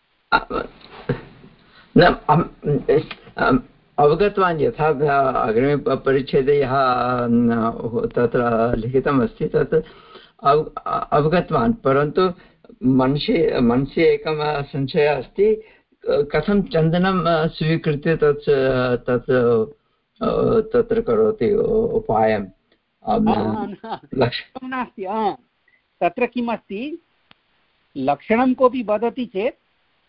अवगतवान्, यथा अग्रिमे परिच्छेदे यः तत्र लिखितमस्ति तत् अवगतवान्, परन्तु मनसि मनसि एकः संशयः अस्ति, कथं चन्दनं स्वीकृत्य तत् तत् तत्र करोति उपायं? लक्षणं नास्ति, तत्र किम् अस्ति, लक्षणं कोऽपि वदति चेत्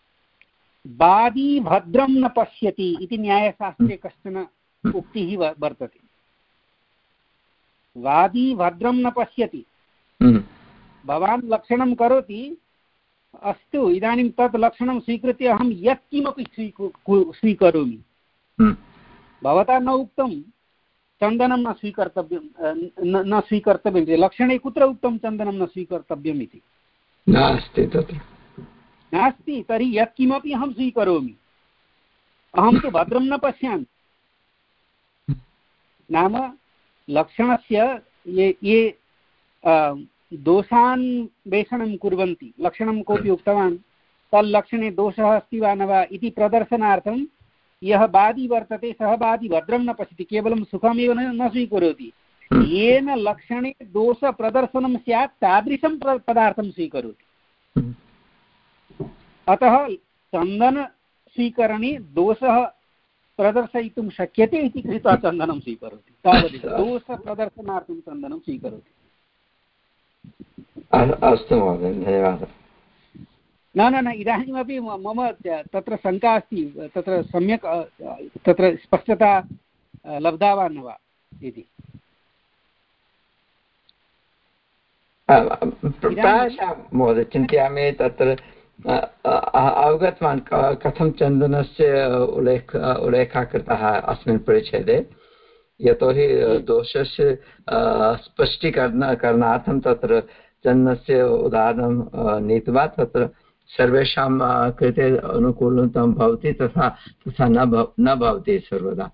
वादी भद्रं न पश्यति इति न्यायशास्त्रे कश्चन उक्तिः वर्तते। वादी भद्रं न पश्यति, भवान् लक्षणं करोति, अस्तु इदानीं तत् लक्षणं स्वीकृत्य अहं यत्किमपि स्वीकरोमि, भवता न उक्तं चन्दनं न स्वीकर्तव्यं न स्वीकर्तव्यम् इति। लक्षणे कुत्र उक्तं चन्दनं न स्वीकर्तव्यम् इति? नास्ति तत्र, नास्ति। तर्हि यत्किमपि अहं स्वीकरोमि, अहं तु भद्रं न पश्यामि। नाम लक्षणस्य ये ये दोषान्वेषणं कुर्वन्ति, लक्षणं कोऽपि उक्तवान् तल्लक्षणे दोषः अस्ति वा न वा इति प्रदर्शनार्थं यः वादी वर्तते सः वादी भद्रं न पश्यति, केवलं सुखमेव न स्वीकरोति, येन लक्षणे दोषप्रदर्शनं स्यात् तादृशं पदार्थं स्वीकरोति। अतः चन्दनस्वीकरणे दोषः प्रदर्शयितुं शक्यते इति कृत्वा चन्दनं स्वीकरोति, तावदेव। दोषप्रदर्शनार्थं चन्दनं स्वीकरोति। अस्तु महोदय, धन्यवादः। न न न इदानीमपि मम तत्र शङ्का अस्ति, तत्र सम्यक् तत्र स्पष्टता लब्धा वा न वा इति। प्रायशः महोदय चिन्तयामि तत्र अवगतवान् कथं चन्दनस्य उल्लेख उल्लेखः कृतः अस्मिन् परिच्छेदे, यतोहि दोषस्य स्पष्टीकरण करणार्थं तत्र चन्दनस्य उदाहरणं नीत्वा तत्र सर्वेषां कृते अनुकूलतं भवति तथा तथा न भव न भवति सर्वदा।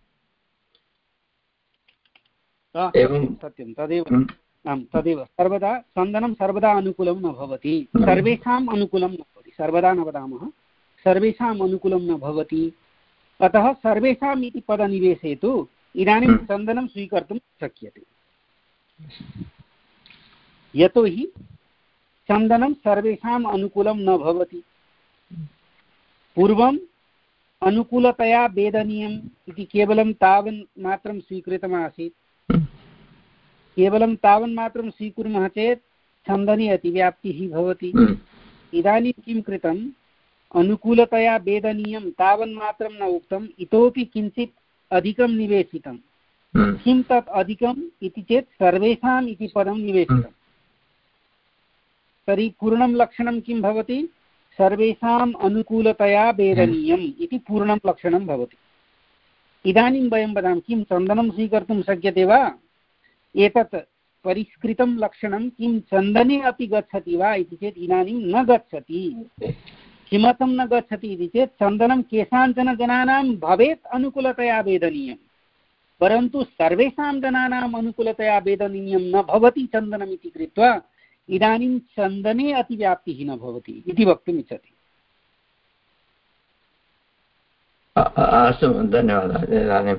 एवं सत्यं, तदेव आं तदेव, सर्वदा चन्दनं सर्वदा अनुकूलं न भवति, सर्वेषाम् अनुकूलं न भवति, सर्वदा न वदामः, सर्वेषाम् अनुकूलं न भवति। अतः सर्वेषाम् इति पदनिवेशे तु इदानीं चन्दनं स्वीकर्तुं शक्यते, यतोहि चन्दनं सर्वेषाम् अनुकूलं न भवति। पूर्वम् अनुकूलतया वेदनीयम् इति केवलं तावन्मात्रं स्वीकृतमासीत्, केवलं तावन्मात्रं स्वीकुर्मः चेत् छन्दने अतिव्याप्तिः भवति। इदानीं किं कृतम्, अनुकूलतया वेदनीयं तावन्मात्रं न उक्तम्, इतोपि किञ्चित् अधिकं निवेशितं। किं तत् अधिकम् इति चेत् सर्वेषाम् इति पदं निवेशितम्। तर्हि पूर्णं लक्षणं किं भवति, सर्वेषाम् अनुकूलतया वेदनीयम् इति पूर्णं लक्षणं भवति। इदानीं वयं वदामः किं चन्दनं स्वीकर्तुं शक्यते वा, एतत् परिष्कृतं लक्षणं किं चन्दने अपि गच्छति वा इति चेत् इदानीं न गच्छति। किमर्थं न गच्छति इति चेत् चन्दनं केषाञ्चन जनानां भवेत् अनुकूलतया वेदनीयं, परन्तु सर्वेषां जनानाम् अनुकूलतया वेदनीयं न भवति चन्दनम् इति कृत्वा इदानीं चन्दने अतिव्याप्तिः न भवति इति वक्तुम् इच्छति। अस्तु, धन्यवादः। इदानीम्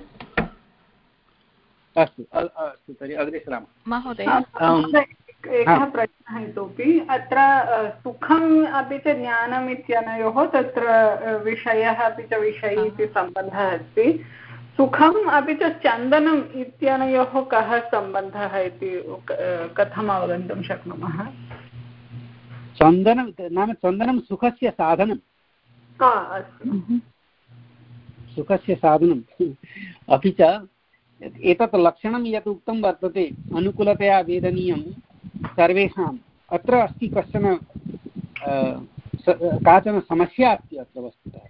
अस्तु अस्तु तर्हि अग्रे सरामः। महोदय एकः प्रश्नः इतोपि अत्र सुखम् अपि च ज्ञानम् इत्यनयोः तत्र विषयः अपि च विषयी इति सम्बन्धः अस्ति। सुखम् अपि च चन्दनम् इत्यनयोः कः सम्बन्धः इति कथम् अवगन्तुं शक्नुमः? चन्दनं नाम चन्दनं सुखस्य साधनं। अस्तु, सुखस्य साधनम् अपि च एतत् लक्षणं यत् उक्तं वर्तते अनुकूलतया वेदनीयं सर्वेषाम्, अत्र अस्ति कश्चन काचन समस्या अस्ति अत्र वस्तुतः।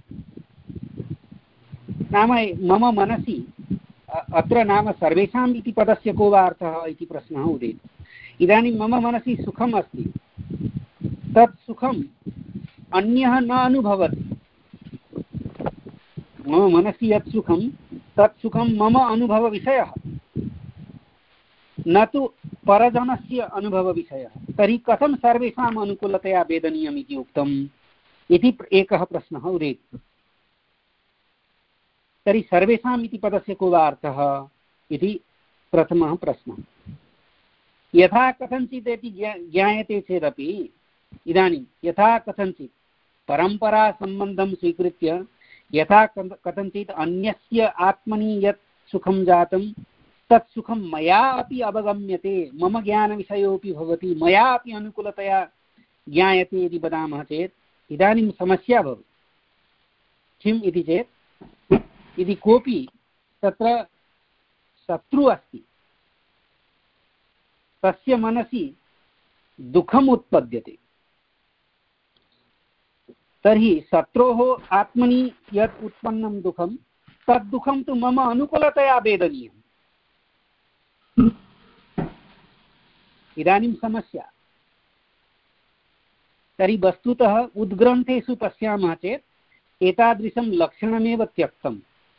नाम मम मनसि अत्र नाम सर्वेषाम् इति पदस्य को वा अर्थः इति प्रश्नः उदेति। इदानीं मम मनसि सुखम् अस्ति, तत् सुखम् अन्यः न अनुभवति। मम मनसि यत् सुखं तत् सुखं मम अनुभवविषयः, न तु परजनस्य अनुभवविषयः। तर्हि कथं सर्वेषाम् अनुकूलतया वेदनीयम् इति उक्तम् इति एकः प्रश्नः उदेति। तर्हि सर्वेषाम् इति पदस्य को वा अर्थः इति प्रथमः प्रश्नः। यथा कथञ्चित् इति ज्ञायते चेदपि इदानीं यथा कथञ्चित् परम्परासम्बन्धं स्वीकृत्य यथा कथञ्चित् अन्यस्य आत्मनि यत् सुखं जातं तत् सुखं मया अपि अवगम्यते, मम ज्ञानविषयोऽपि भवति, मया अपि अनुकूलतया ज्ञायते इति वदामः चेत् इदानीं समस्या भवति। किम् इति चेत् यदि कोऽपि तत्र शत्रुः अस्ति, तस्य मनसि दुःखम् उत्पद्यते, तर्हि शत्रोः आत्मनि यत् उत्पन्नं दुःखं तद् दुःखं तु मम अनुकूलतया वेदनीयम्। इदानीं समस्या। तर्हि वस्तुतः उद्ग्रन्थेषु पश्यामः चेत् एतादृशं लक्षणमेव त्यक्तम्।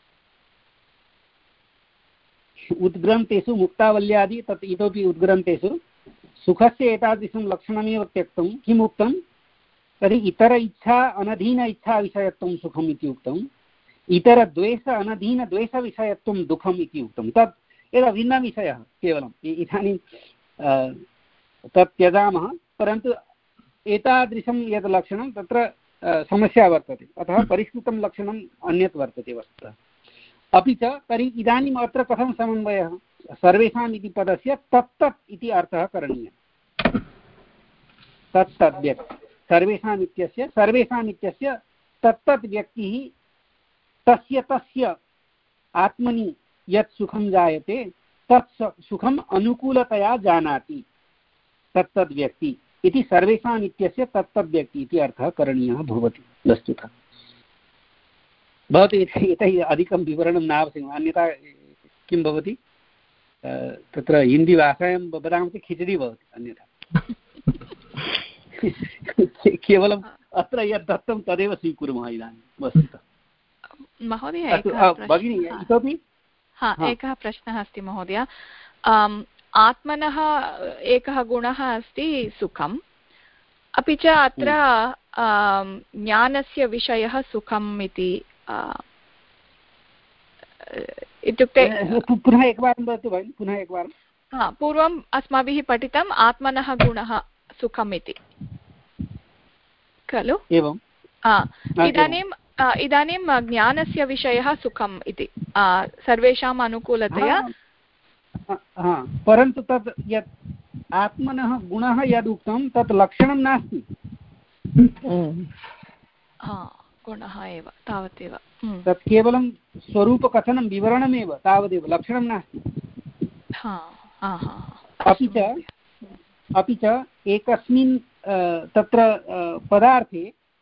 उद्ग्रन्थेषु मुक्तावल्यादि तत् इतोपि उद्ग्रन्थेषु सुखस्य एतादृशं लक्षणमेव त्यक्तं। किम् उक्तं? तर्हि इतर इच्छा अनधीन इच्छा विषयत्वं सुखम् इति उक्तम्, इतर द्वेष अनधीन द्वेषविषयत्वं दुःखम् इति उक्तं। तत् एव भिन्नविषयः केवलम्। इदानीं तत् त्यजामः, परन्तु एतादृशं यद् लक्षणं तत्र समस्या वर्तते। अतः परिष्कृतं लक्षणम् अन्यत् वर्तते वस्तुतः। अपि च तर्हि इदानीम् अत्र कथं समन्वयः? सर्वेषाम् इति पदस्य तत्तत् इति अर्थः करणीयः। तत्तद् व्यक्तिः, सर्वेषाम् इत्यस्य सर्वेषाम् इत्यस्य तत्तत् व्यक्तिः तस्य तस्य आत्मनि यत् सुखं जायते तत् सुखम् अनुकूलतया जानाति तत्तद् व्यक्ति इति सर्वेषाम् इत्यस्य तत्तद् व्यक्ति इति अर्थः करणीयः भवति वस्तुतः। भवति एतैः अधिकं विवरणं न आवश्यकम्, अन्यथा किं भवति तत्र हिन्दीभाषायां वदामः चेत् खिचडी भवति। अन्यथा केवलम् अत्र यद् दत्तं तदेव स्वीकुर्मः इदानीं वस्तुतः। महोदय भगिनी इतोपि एकः प्रश्नः अस्ति महोदय। आत्मनः एकः गुणः अस्ति सुखम्, अपि च अत्र ज्ञानस्य विषयः सुखम् इति इत्युक्ते पुनः एकवारं वदतु भगिनि, पुनः एकवारं। पूर्वम् अस्माभिः पठितम् आत्मनः गुणः सुखम् इति खलु? एवं। इदानीम् इदानीं ज्ञानस्य विषयः सुखम् इति सर्वेषाम् अनुकूलतया। परन्तु तत् यत् आत्मनः गुणः यद् उक्तं तत् लक्षणं नास्ति। गुणः एव तावदेव, तत् केवलं स्वरूपकथनं विवरणमेव, तावदेव, लक्षणं नास्ति। अपि च अपि च एकस्मिन् तत्र पदार्थे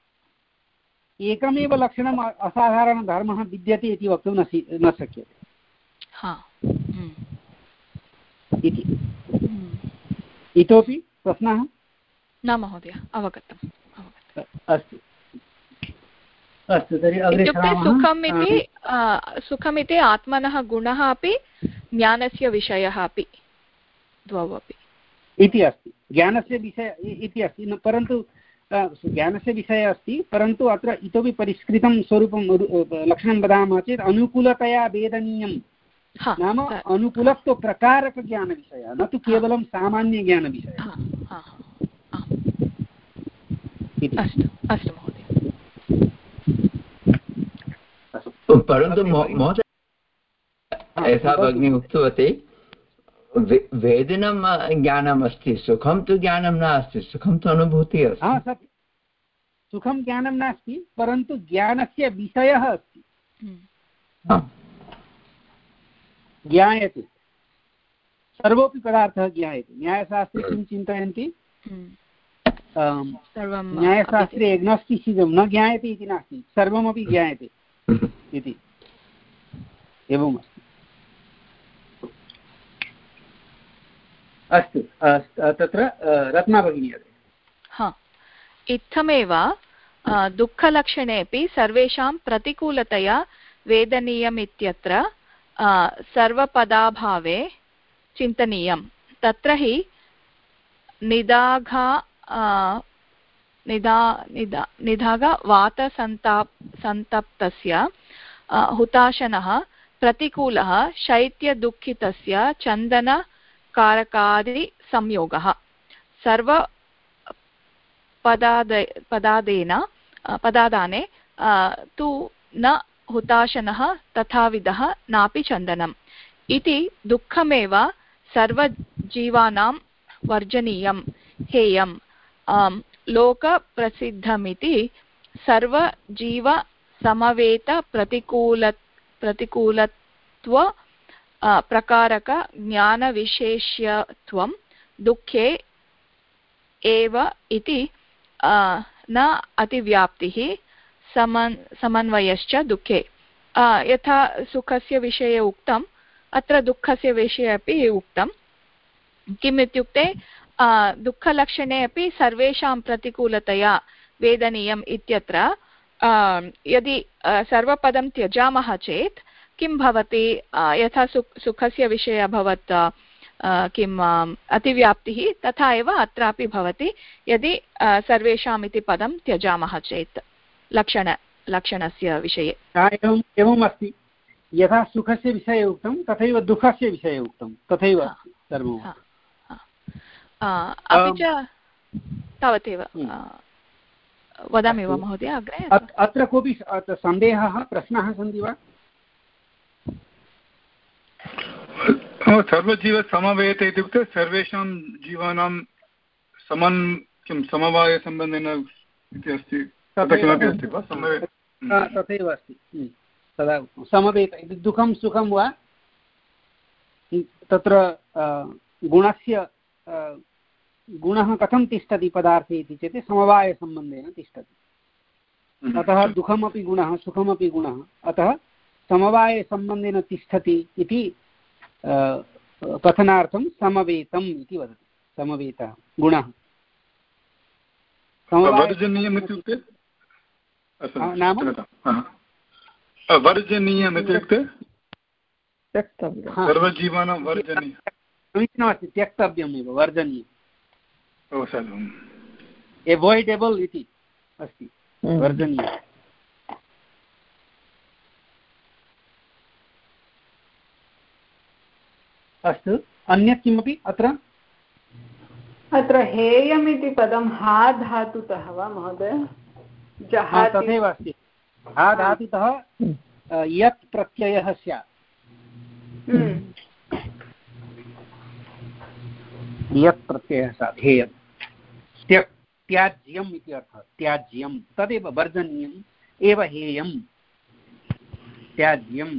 एकमेव लक्षणम् असाधारणधर्मः विद्यते इति वक्तुं न न शक्यते इति। इतोपि प्रश्नः? न महोदय, अवगतम्। अस्तु अस्तु तर्हि अग्रे इत्युक्ते सुखम् इति सुखम् इति आत्मनः गुणः अपि ज्ञानस्य विषयः अपि, द्वौ अपि इति अस्ति। ज्ञानस्य विषय इति अस्ति, परन्तु ज्ञानस्य विषयः अस्ति, परन्तु अत्र इतोपि परिष्कृतं स्वरूपं लक्षणं वदामः चेत् अनुकूलतया वेदनीयं नाम अनुकूलत्वप्रकारकज्ञानविषयः, न तु केवलं सामान्यज्ञानविषयः। अस्तु अस्तु महोदय। परन्तु महोदय यथा भगिनी उक्तवती वेदनं ज्ञानम् अस्ति, सुखं तु ज्ञानं नास्ति, सुखं तु अनुभूतिः अस्ति। सुखं ज्ञानं नास्ति, परन्तु ज्ञानस्य विषयः अस्ति, ज्ञायते, सर्वोऽपि पदार्थः ज्ञायते। न्यायशास्त्रे किं चिन्तयन्ति? न्यायशास्त्रे एग्नोस्टिसिसं न ज्ञायते इति नास्ति, सर्वमपि ज्ञायते इति एवमस्ति। अस्तु तत्र रत्ना भगिनी। हा, इत्थमेव दुःखलक्षणेपि सर्वेषां प्रतिकूलतया वेदनीयम् इत्यत्र सर्वपदाभावे चिन्तनीयं। तत्र हि निदाघा निदा निदा निदाघ वातसन्ताप सन्तप्तस्य हुताशनः प्रतिकूलः शैत्यदुःखितस्य चन्दन कारकादिसंयोगः सर्व पदादे पदादेन पदादाने तु न हुताशनः तथाविधः नापि चन्दनम् इति दुःखमेव सर्वजीवानां वर्जनीयं हेयं लोकप्रसिद्धमिति सर्वजीवसमवेत प्रतिकूल प्रतिकूलत्व प्रकारक ज्ञानविशेष्यत्वं दुःखे एव इति न अतिव्याप्तिः समन् समन्वयश्च दुःखे। यथा सुखस्य विषये उक्तम्, अत्र दुःखस्य विषये अपि उक्तं। किम् इत्युक्ते दुःखलक्षणे अपि सर्वेषां प्रतिकूलतया वेदनीयम् इत्यत्र यदि सर्वपदं त्यजामः चेत् किं भवति? यथा सुख सुखस्य विषये अभवत् किम् अतिव्याप्तिः, तथा एव अत्रापि भवति यदि सर्वेषाम् इति पदं त्यजामः चेत् लक्षण लक्षणस्य विषये। एवम् एवम् अस्ति, यथा सुखस्य विषये उक्तं तथैव दुःखस्य विषये उक्तं, तथैव सर्वम्। अपि च तावदेव वदामि वा महोदय अग्रे? अत्र कोऽपि सन्देहः प्रश्नः सन्ति वा? सर्वजीवसमवेत इत्युक्ते सर्वेषां जीवानां समन् किं समवायसम्बन्धेन इति अस्ति, तथा किमपि अस्ति वा? तथैव अस्ति तदा समवेत इति दुःखं सुखं वा तत्र गुणस्य गुणः कथं तिष्ठति पदार्थे इति चेत् समवायसम्बन्धेन तिष्ठति। अतः दुःखमपि गुणः सुखमपि गुणः, अतः समवायसम्बन्धेन तिष्ठति इति कथनार्थं समवेतम् इति वदति। समवेतः गुणः वर्जनीयम् इत्युक्ते नाम वर्जनीयम् इत्युक्ते सर्वजीवानां वर्जनीयम्। समीचीनमस्ति, त्यक्तव्यमेव, वर्जनीयम्, एवोइडेबल् इति अस्ति, वर्जनीयम्। अस्तु, अन्यत् किमपि अत्र? अत्र हेयम् इति पदं हा धातुतः वा महोदय? तथैव अस्ति, हा धातुतः यत् प्रत्ययः स्यात्, यत् प्रत्ययः स्यात् हेयं, त्यक् त्याज्यम् इति अर्थः, त्याज्यं तदेव वर्जनीयम् एव हेयं त्याज्यम्।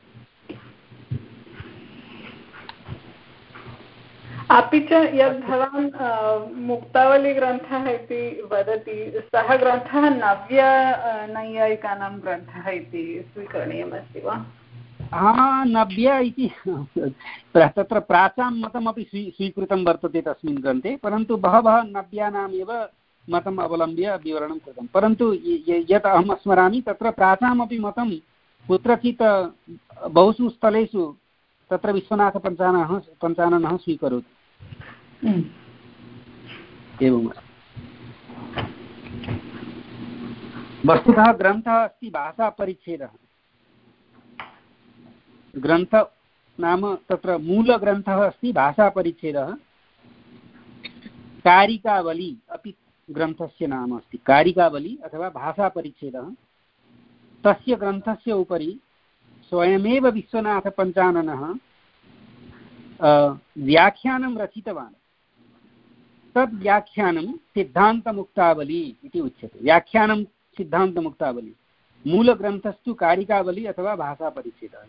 अपि च यद् भवान् मुक्तावलीग्रन्थः इति वदति, सः ग्रन्थः नव्य नैयायिकानां ग्रन्थः इति स्वीकरणीयमस्ति वा? हा नव्य इति तत्र प्राचां मतमपि स्वी स्वीकृतं वर्तते तस्मिन् ग्रन्थे, परन्तु बहवः नव्यानामेव मतम् अवलम्ब्य विवरणं कृतं। परन्तु यत् अहं स्मरामि तत्र प्राचामपि मतं कुत्रचित् बहुषु स्थलेषु तत्र विश्वनाथपञ्चाननः पञ्चाननः स्वीकरोति। एवम् वस्तुतः ग्रन्थः अस्ति भाषापरिच्छेदः। ग्रन्थ नाम तत्र मूलग्रन्थः अस्ति भाषापरिच्छेदः। कारिकावली अपि ग्रन्थस्य नाम अस्ति, कारिकावली अथवा भाषापरिच्छेदः। तस्य ग्रन्थस्य उपरि स्वयमेव विश्वनाथपञ्चाननः व्याख्यानं रचितवान्। तद् व्याख्यानं सिद्धान्तमुक्तावली इति उच्यते। व्याख्यानं सिद्धान्तमुक्तावली, मूलग्रन्थस्तु कारिकावली अथवा भाषापरिच्छेदः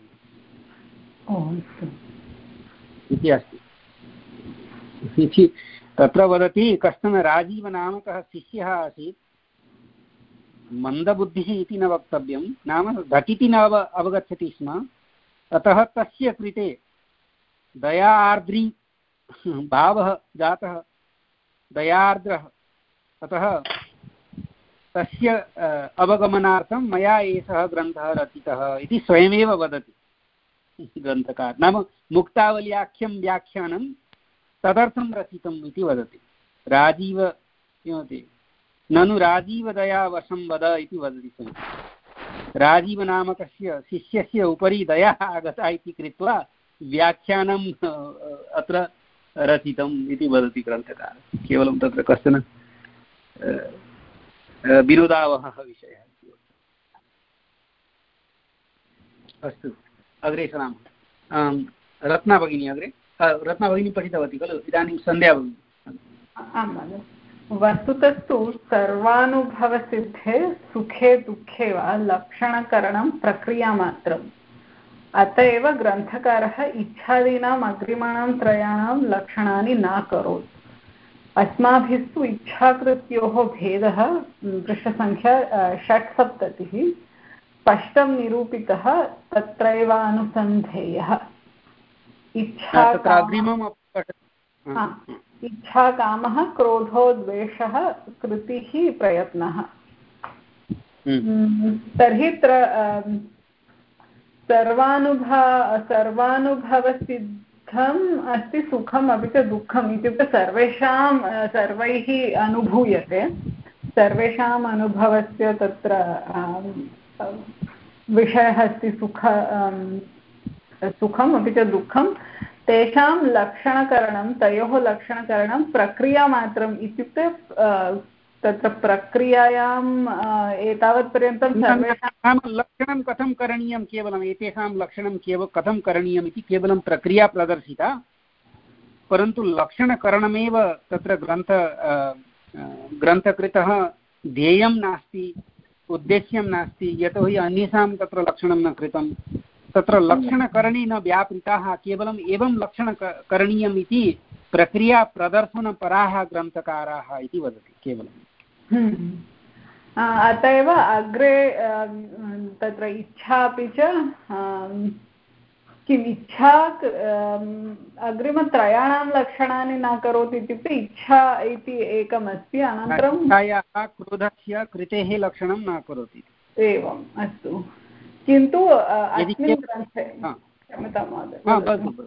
इति अस्ति। तत्र वदति कश्चन राजीवनामकः शिष्यः आसीत्, मन्दबुद्धिः इति न वक्तव्यं, नाम घटिति न अव अवगच्छति स्म। अतः तस्य कृते दया आर्द्री भावः जातः, दयार्द्रः। अतः तस्य अवगमनार्थं मया एषः ग्रन्थः रचितः इति स्वयमेव वदति ग्रन्थकार। नाम मुक्तावल्याख्यं व्याख्यानं तदर्थं रचितम् इति वदति। राजीव किमपि ननु राजीवदया वशं वद इति वदति स्म। राजीवनामकस्य शिष्यस्य उपरि दया आगता इति कृत्वा व्याख्यानम् अत्र रचितम् इति वदति ग्रन्थकारः। केवलं तत्र कश्चन विनोदावहः विषयः। अस्तु, अग्रे सरामः। रत्ना भगिनी अग्रे। रत्ना भगिनी पठितवती खलु, इदानीं सन्ध्या भगिनी। आं महोदय। वस्तुतस्तु सर्वानुभवसिद्धे सुखे दुःखे वा लक्षणकरणं प्रक्रियामात्रम्। अत एव ग्रन्थकारः इच्छादीनाम् अग्रिमाणां त्रयाणां लक्षणानि न करोति। अस्माभिस्तु इच्छाकृत्योः भेदः पृष्ठसङ्ख्या षट्सप्ततिः स्पष्टं निरूपितः, तत्रैव अनुसन्धेयः। इच्छा इच्छा कामः क्रोधो द्वेषः कृतिः प्रयत्नः। तर्हि सर्वानुभव सर्वानुभवसिद्धम् अस्ति सुखम् अपि च दुःखम्। इत्युक्ते सर्वेषां सर्वैः अनुभूयते, सर्वेषाम् अनुभवस्य तत्र विषयः अस्ति सुख सुखम् अपि च दुःखं। तेषां लक्षणकरणं, तयोः लक्षणकरणं प्रक्रियामात्रम्। इत्युक्ते तत्र प्रक्रियायाम् एतावत्पर्यन्तं सर्वेषां लक्षणं कथं करणीयं, केवलम् एतेषां लक्षणं केवलं कथं करणीयम् इति केवलं प्रक्रिया प्रदर्शिता, परन्तु लक्षणकरणमेव तत्र ग्रन्थ ग्रन्थकृतः ध्येयं नास्ति, उद्देश्यं नास्ति। यतोहि अन्येषां तत्र लक्षणं न कृतं। तत्र लक्षणकरणे न व्यापृताः, केवलम् एवं लक्षण करणीयम् इति प्रक्रिया प्रदर्शनपराः ग्रन्थकाराः इति वदति केवलम्। अत एव अग्रे तत्र इच्छा अपि च किम् इच्छा अग्रिमत्रयाणां लक्षणानि न करोति। इत्युक्ते इच्छा इति एकमस्ति, अनन्तरं इच्छायाः क्रोधस्य कृतेः लक्षणं न करोति। एवम् अस्तु। किन्तु अस्मिन् ग्रन्थे क्षम्यतां महोदय,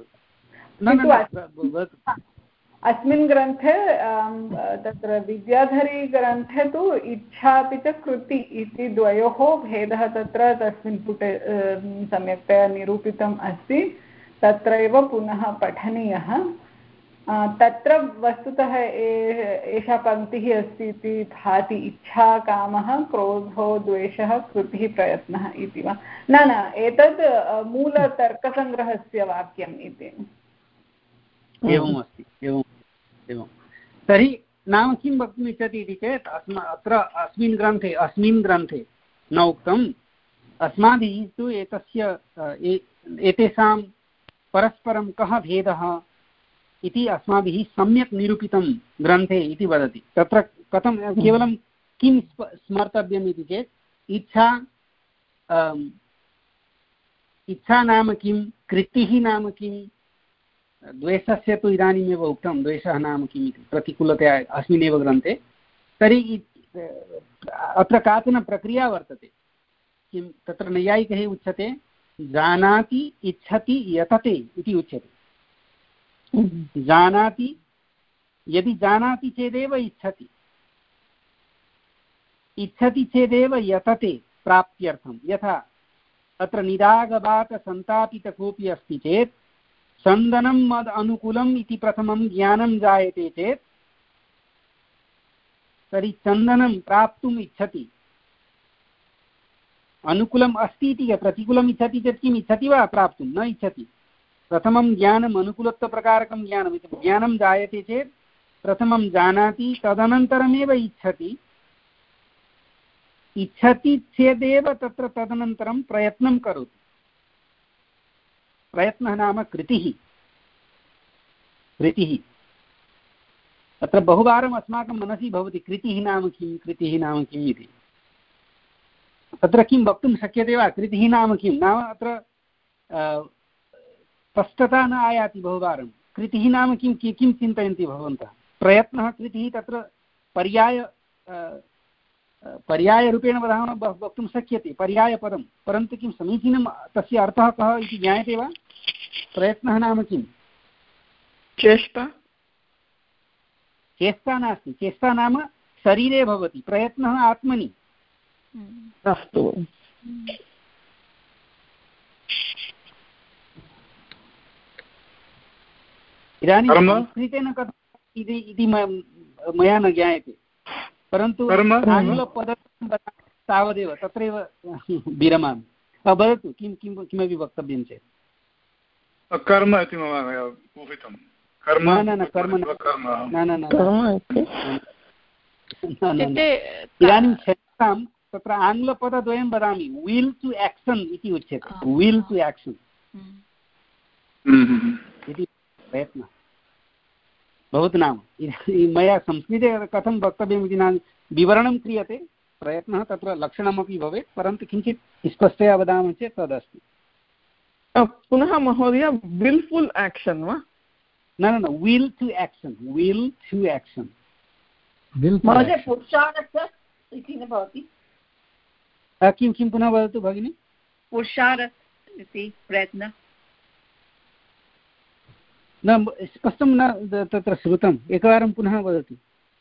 अस्मिन् ग्रन्थे तत्र विद्याधरीग्रन्थे तु इच्छा अपि च कृति इति द्वयोः भेदः तत्र तस्मिन् पुटे सम्यक्तया निरूपितम् अस्ति। तत्रैव पुनः पठनीयः। तत्र वस्तुतः एषा पङ्क्तिः अस्ति इति भाति, इच्छा कामः क्रोधो द्वेषः कृतिः प्रयत्नः इति वा न न एतद् मूलतर्कसङ्ग्रहस्य वाक्यम् इति। एवम् अस्ति, एवम् एवं। तर्हि नाम किं वक्तुम् इच्छति इति चेत् अस्मा अत्र अस्मिन् ग्रन्थे अस्मिन् ग्रन्थे न उक्तम्, अस्माभिः तु एतस्य एतेषां परस्परं कः भेदः इति अस्माभिः सम्यक् निरूपितं ग्रन्थे इति वदति। तत्र कथं केवलं किं स्मर्तव्यम् इति चेत् इच्छा इच्छा नाम किं, कृतिः नाम किं, द्वेषस्य तु इदानीमेव उक्तं द्वेषः नाम किम् इति प्रतिकूलतया अस्मिन्नेव ग्रन्थे। तर्हि अत्र काचन प्रक्रिया वर्तते, किं तत्र नैयायिकैः उच्यते जानाति इच्छति यतते इति उच्यते। जानाति, यदि जानाति चेदेव इच्छति, इच्छति चेदेव यतते प्राप्त्यर्थं। यथा अत्र निरागवात सन्तापित कोऽपि अस्ति चेत् चन्दनं मद अनुकूलम् इति प्रथमं ज्ञानं जायते चेत् तर्हि चन्दनं प्राप्तुम् इच्छति, अनुकूलम् अस्ति इति, प्रतिकूलम् इच्छति चेत् किम् इच्छति वा प्राप्तुं? न इच्छति। प्रथमं ज्ञानम् अनुकूलत्वप्रकारकं ज्ञानम् इति ज्ञानं जायते चेत् प्रथमं जानाति, तदनन्तरमेव इच्छति। इच्छति चेदेव तत्र तदनन्तरं प्रयत्नं करोति। प्रयत्नः नाम कृतिः। कृतिः अत्र बहुवारम् अस्माकं मनसि भवति कृतिः नाम किं, कृतिः नाम किम् इति। तत्र किं वक्तुं शक्यते वा? कृतिः नाम किं? नाम अत्र स्पष्टता न आयाति बहुवारं। कृतिः नाम किं किं चिन्तयन्ति भवन्तः? प्रयत्नः कृतिः, तत्र पर्याय पर्यायरूपेण वदामः वक्तुं शक्यते, पर्यायपदं, परन्तु किं समीचीनं तस्य अर्थः कः इति ज्ञायते वा? प्रयत्नः नाम किं? चेष्टा। चेष्टा नास्ति, चेष्टा नाम शरीरे भवति, प्रयत्नः आत्मनि। अस्तु। इदानीं संस्कृतेन कथम् इति मया न ज्ञायते, परन्तु आङ्ग्लपदं तावदेव तत्रैव विरमामि। वदतु किं किं किमपि वक्तव्यं चेत्। कर्म इति मम ऊहितं। कर्म न न कर्म न न इदानीं क्षम्यतां, तत्र आङ्ग्लपदद्वयं वदामि। विल् टु एक्शन् इति उच्यते। विल् टु एक्शन् इति प्रयत्नः भवतु। नाम मया संस्कृते कथं वक्तव्यम् इति न विवरणं क्रियते। प्रयत्नः तत्र लक्षणमपि भवेत्, परन्तु किञ्चित् स्पष्टतया वदामः चेत् तदस्ति। पुनः महोदय, विल्फुल् आक्षन् वा? न न will to action. Will to action महोदय पुरुषार्थः इति न भवति? किं किं पुनः वदतु भगिनि? पुरुषार्थः इति प्रयत्नः न स्पष्टं न तत्र श्रुतम्। एकवारं पुनः वदतु।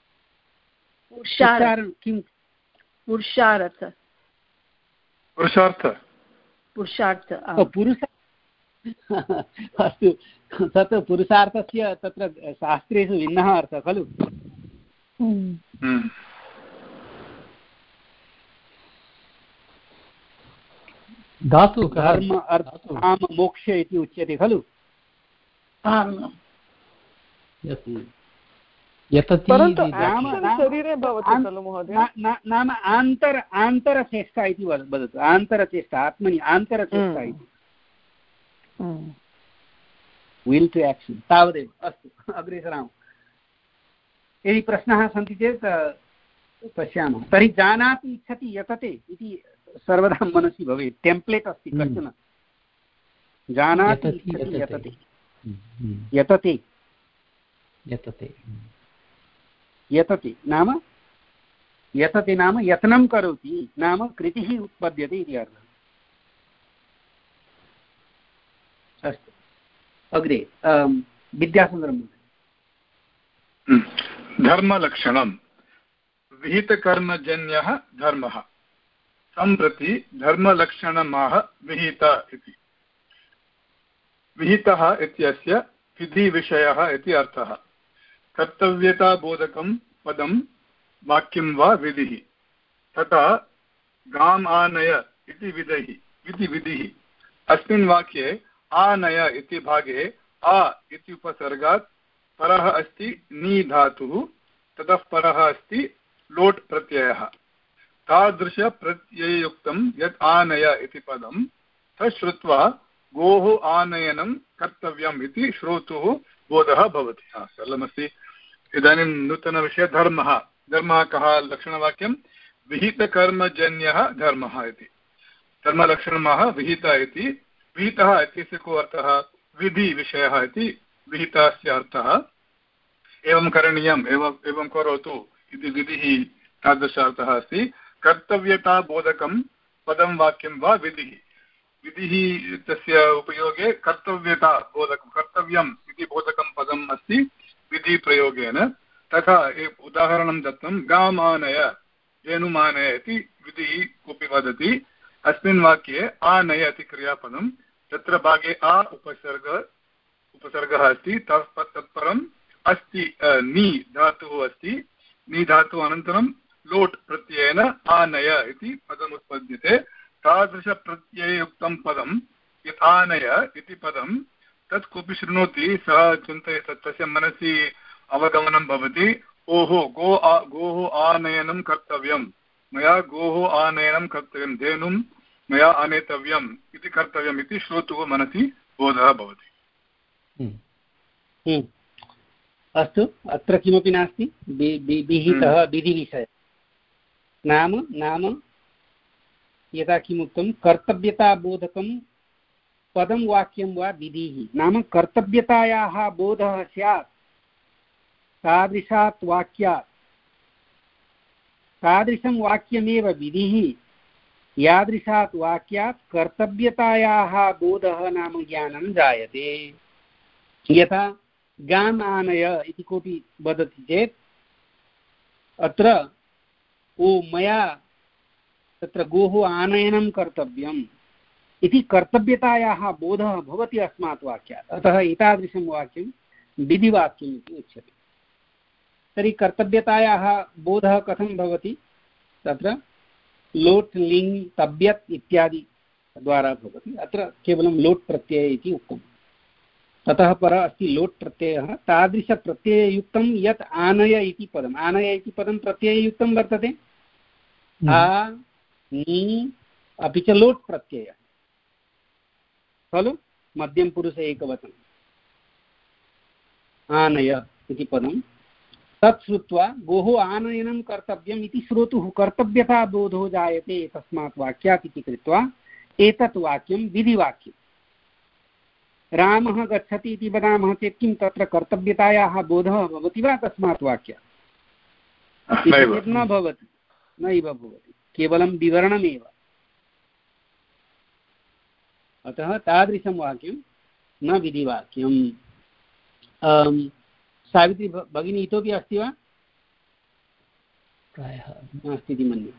किं पुरुषार्थ? पुरुषार्थ पुरुषार्थ पुरुष अस्तु, तत् पुरुषार्थस्य तत्र शास्त्रेषु भिन्नः अर्थः खलु। धातु धर्म अर्थ काम मोक्ष इति उच्यते खलु। नाम आन्तर आन्तरचेष्टा इति वदतु। आन्तरचेष्टा, आत्मनि आन्तरचेष्टा इति। विल् टु एक्शन् तावदेव। अस्तु, अग्रे सरामः। यदि प्रश्नाः सन्ति चेत् पश्यामः। तर्हि जानाति इच्छति यतते इति सर्वदा मनसि भवेत्। टेम्प्लेट् अस्ति कश्चन। जानाति इच्छति यतते यतते यतते यतते नाम यतते नाम यत्नं करोति, नाम कृतिः उत्पद्यते इति अर्थः। अस्तु, अग्रे विद्यासुन्दरं। धर्मलक्षणं विहितकर्मजन्यः धर्मः सम्प्रति धर्मलक्षणमाह विहित इति। विहितः इत्यस्य विधिविषयः इति अर्थः। कर्तव्यताबोधकं पदं वाक्यं वा विधिः। तथा गाम् आनय इति विधिः इति विधिः। अस्मिन् वाक्ये आनय इति भागे आ इति उपसर्गात् परः अस्ति नी धातुः, ततः परः अस्ति लोट् प्रत्ययः। तादृशप्रत्यययुक्तं यत् आनय इति पदं तत् श्रुत्वा गोः आनयनं कर्तव्यम् इति श्रोतुः बोधः भवति। हा, सरलमस्ति। इदानीं नूतनविषयः धर्मः। धर्मः कः? लक्षणवाक्यं विहितकर्मजन्यः धर्मः इति। धर्मलक्षणमाह विहित इति विहितः इत्यस्य को अर्थः विधिविषयः इति विहितस्य अर्थः एवं करणीयम् एवम् एवं करोतु इति विधिः तादृश अर्थः अस्ति कर्तव्यताबोधकं पदं वाक्यं वा विधिः विधिः तस्य उपयोगे कर्तव्यता बोधकं कर्तव्यम् इति बोधकं पदम् अस्ति विधिप्रयोगेन तथा उदाहरणं दत्तं गाम् आनय धेनुमानय इति विधिः कोऽपि वदति अस्मिन् वाक्ये आनय इति क्रियापदं तत्र भागे आ उपसर्ग उपसर्गः अस्ति तत्परम् अस्ति नि धातुः अस्ति नि धातुः अनन्तरं लोट् प्रत्ययेन आनय इति पदम् उत्पद्यते तादृशप्रत्यययुक्तं पदं यत् आनय इति पदं तत् कोऽपि शृणोति सः चिन्तयति तस्य मनसि अवगमनं भवति ओहो गो आ गोः आनयनं कर्तव्यं मया गोः आनयनं कर्तव्यं धेनुं मया आनेतव्यम् इति कर्तव्यम् इति श्रोतुः मनसि बोधः भवति। अस्तु अत्र किमपि नास्ति विहितः विधिविषयः नाम नाम यथा किमुक्तं कर्तव्यताबोधकं पदं वाक्यं वा विधिः नाम कर्तव्यतायाः बोधः स्यात् तादृशात् वाक्यात् तादृशं वाक्यमेव विधिः यादृशात् वाक्यात् कर्तव्यतायाः बोधः नाम ज्ञानं जायते। यथा गाम् आनय इति कोऽपि वदति चेत् अत्र ओ मया तत्र गोः आनयनं कर्तव्यम् इति कर्तव्यतायाः बोधः भवति अस्मात् वाक्यात् अतः एतादृशं वाक्यं विधिवाक्यम् इति उच्यते। तर्हि कर्तव्यतायाः बोधः कथं भवति तत्र लोट् लिङ् तब्यत् इत्यादि द्वारा भवति अत्र केवलं लोट् प्रत्यय इति उक्तं ततः पर अस्ति लोट् प्रत्ययः तादृशप्रत्यययुक्तं यत् आनय इति पदम् आनय इति पदं प्रत्यययुक्तं वर्तते आ नि अपि च लोट् प्रत्ययः खलु मध्यमपुरुषे एकवचनं आनय इति पदं तत् श्रुत्वा गोः आनयनं कर्तव्यम् इति श्रोतुः कर्तव्यताबोधो जायते तस्मात् वाक्यात् इति कृत्वा एतत् वाक्यं विधिवाक्यं। रामः गच्छति इति वदामः चेत् किं तत्र कर्तव्यतायाः बोधः भवति वा तस्मात् वाक्यात्? न भवति नैव भवति केवलं विवरणमेव। अतः तादृशं वाक्यं न विधिवाक्यम्। सावित्री भगिनी इतोपि अस्ति वा? प्रायः नास्ति इति मन्ये।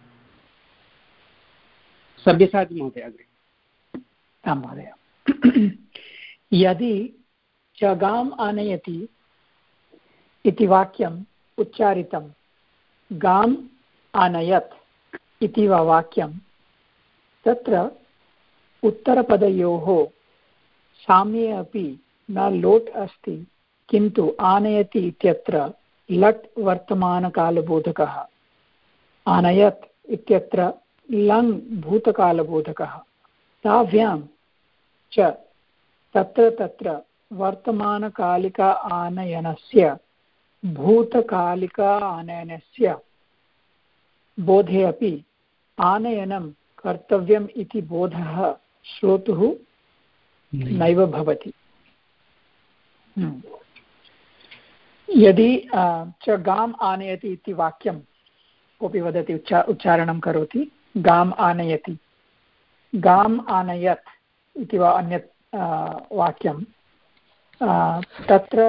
सब्यसाची महोदय अग्रे। आं महोदय यदि च गाम् आनयति इति वाक्यम् उच्चारितं गाम् आनयत् इति वा वाक्यं तत्र उत्तरपदयोः साम्ये अपि न लोट् अस्ति किन्तु आनयति इत्यत्र लट् वर्तमानकालबोधकः आनयत् इत्यत्र लङ् भूतकालबोधकः ताभ्यां च तत्र तत्र वर्तमानकालिका आनयनस्य भूतकालिका आनयनस्य बोधे अपि आनयनं कर्तव्यम् इति बोधः श्रोतुः नैव भवति। यदि च गाम् आनयति इति वाक्यं कोऽपि वदति उच्चा उच्चारणं करोति गाम् आनयति गाम् आनयत् इति वा अन्यत् वाक्यं तत्र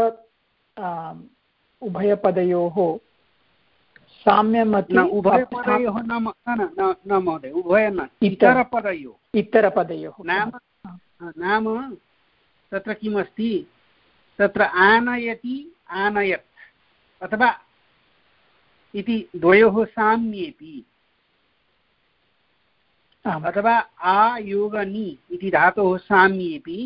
उभयपदयोः साम्यमति उभयपदयोः न महोदय उभय न इतरपदयोः इतरपदयोः नाम नाम तत्र किमस्ति तत्र आनयति आनयत् अथवा इति द्वयोः साम्येपि अथवा आयोगनि इति धातोः साम्येपि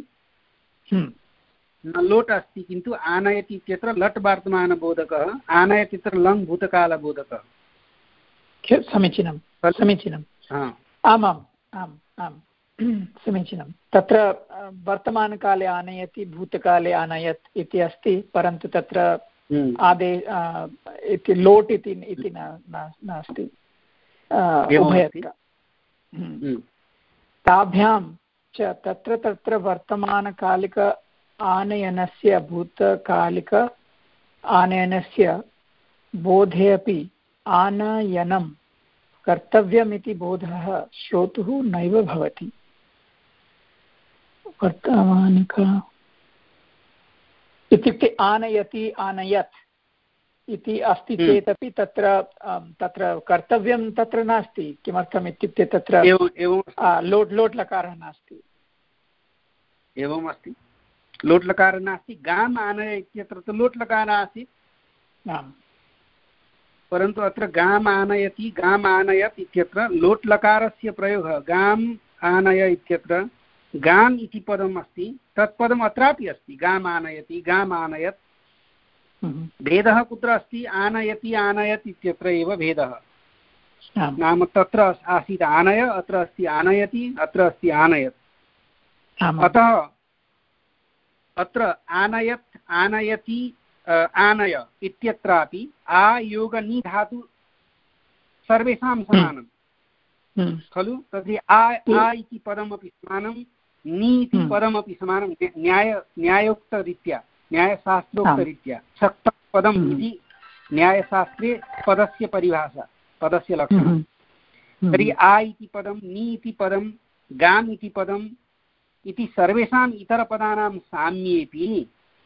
न लोट् अस्ति किन्तु आनयति इत्यत्र लट् वर्तमानबोधकः आनयति इत्यत्र लङ् भूतकालबोधकः। समीचीनं समीचीनं आमाम् आम् आम् समीचीनं तत्र वर्तमानकाले आनयति भूतकाले आनयत् इति अस्ति परन्तु तत्र आदे इति लोट् इति इति नास्ति उभयत्र ताभ्यां च तत्र तत्र वर्तमानकालिक आनयनस्य भूतकालिक आनयनस्य बोधे अपि आनयनं कर्तव्यमिति बोधः श्रोतुः नैव भवति। वर्तमानिक इत्युक्ते आनयति आनयत् इति अस्ति चेदपि तत्र तत्र कर्तव्यं तत्र नास्ति। किमर्थम् इत्युक्ते तत्र लोट् लोट् लकारः नास्ति। एवम् अस्ति, लोट् लकारः नास्ति। गाम् आनय इत्यत्र तु लोट् लकारः आसीत्। आम्, परन्तु अत्र गाम् आनयति गाम् आनयत् इत्यत्र लोट् लकारस्य प्रयोगः। गाम् आनय इत्यत्र गाम् इति पदम् अस्ति, तत् पदम् अत्रापि अस्ति। गाम् आनयति गाम् आनयत्। भेदः कुत्र अस्ति? आनयति आनयत् इत्यत्र एव भेदः। नाम तत्र आसीत् आनय, अत्र अस्ति आनयति, अत्र अस्ति आनयत्। अतः अत्र आनयत् आनयति आनय इत्यत्रापि आयोगनि धातु सर्वेषां समानं खलु। तर्हि आ आ इति पदमपि समानं, नि इति पदमपि समानं। न्याय न्यायोक्तरीत्या न्यायशास्त्रोक्तरीत्या शक्तं पदम् इति न्यायशास्त्रे पदस्य परिभाषा, पदस्य लक्षणं। तर्हि आ इति पदं, नि इति पदं, गाम् इति पदम् इति सर्वेषाम् इतरपदानां साम्येऽपि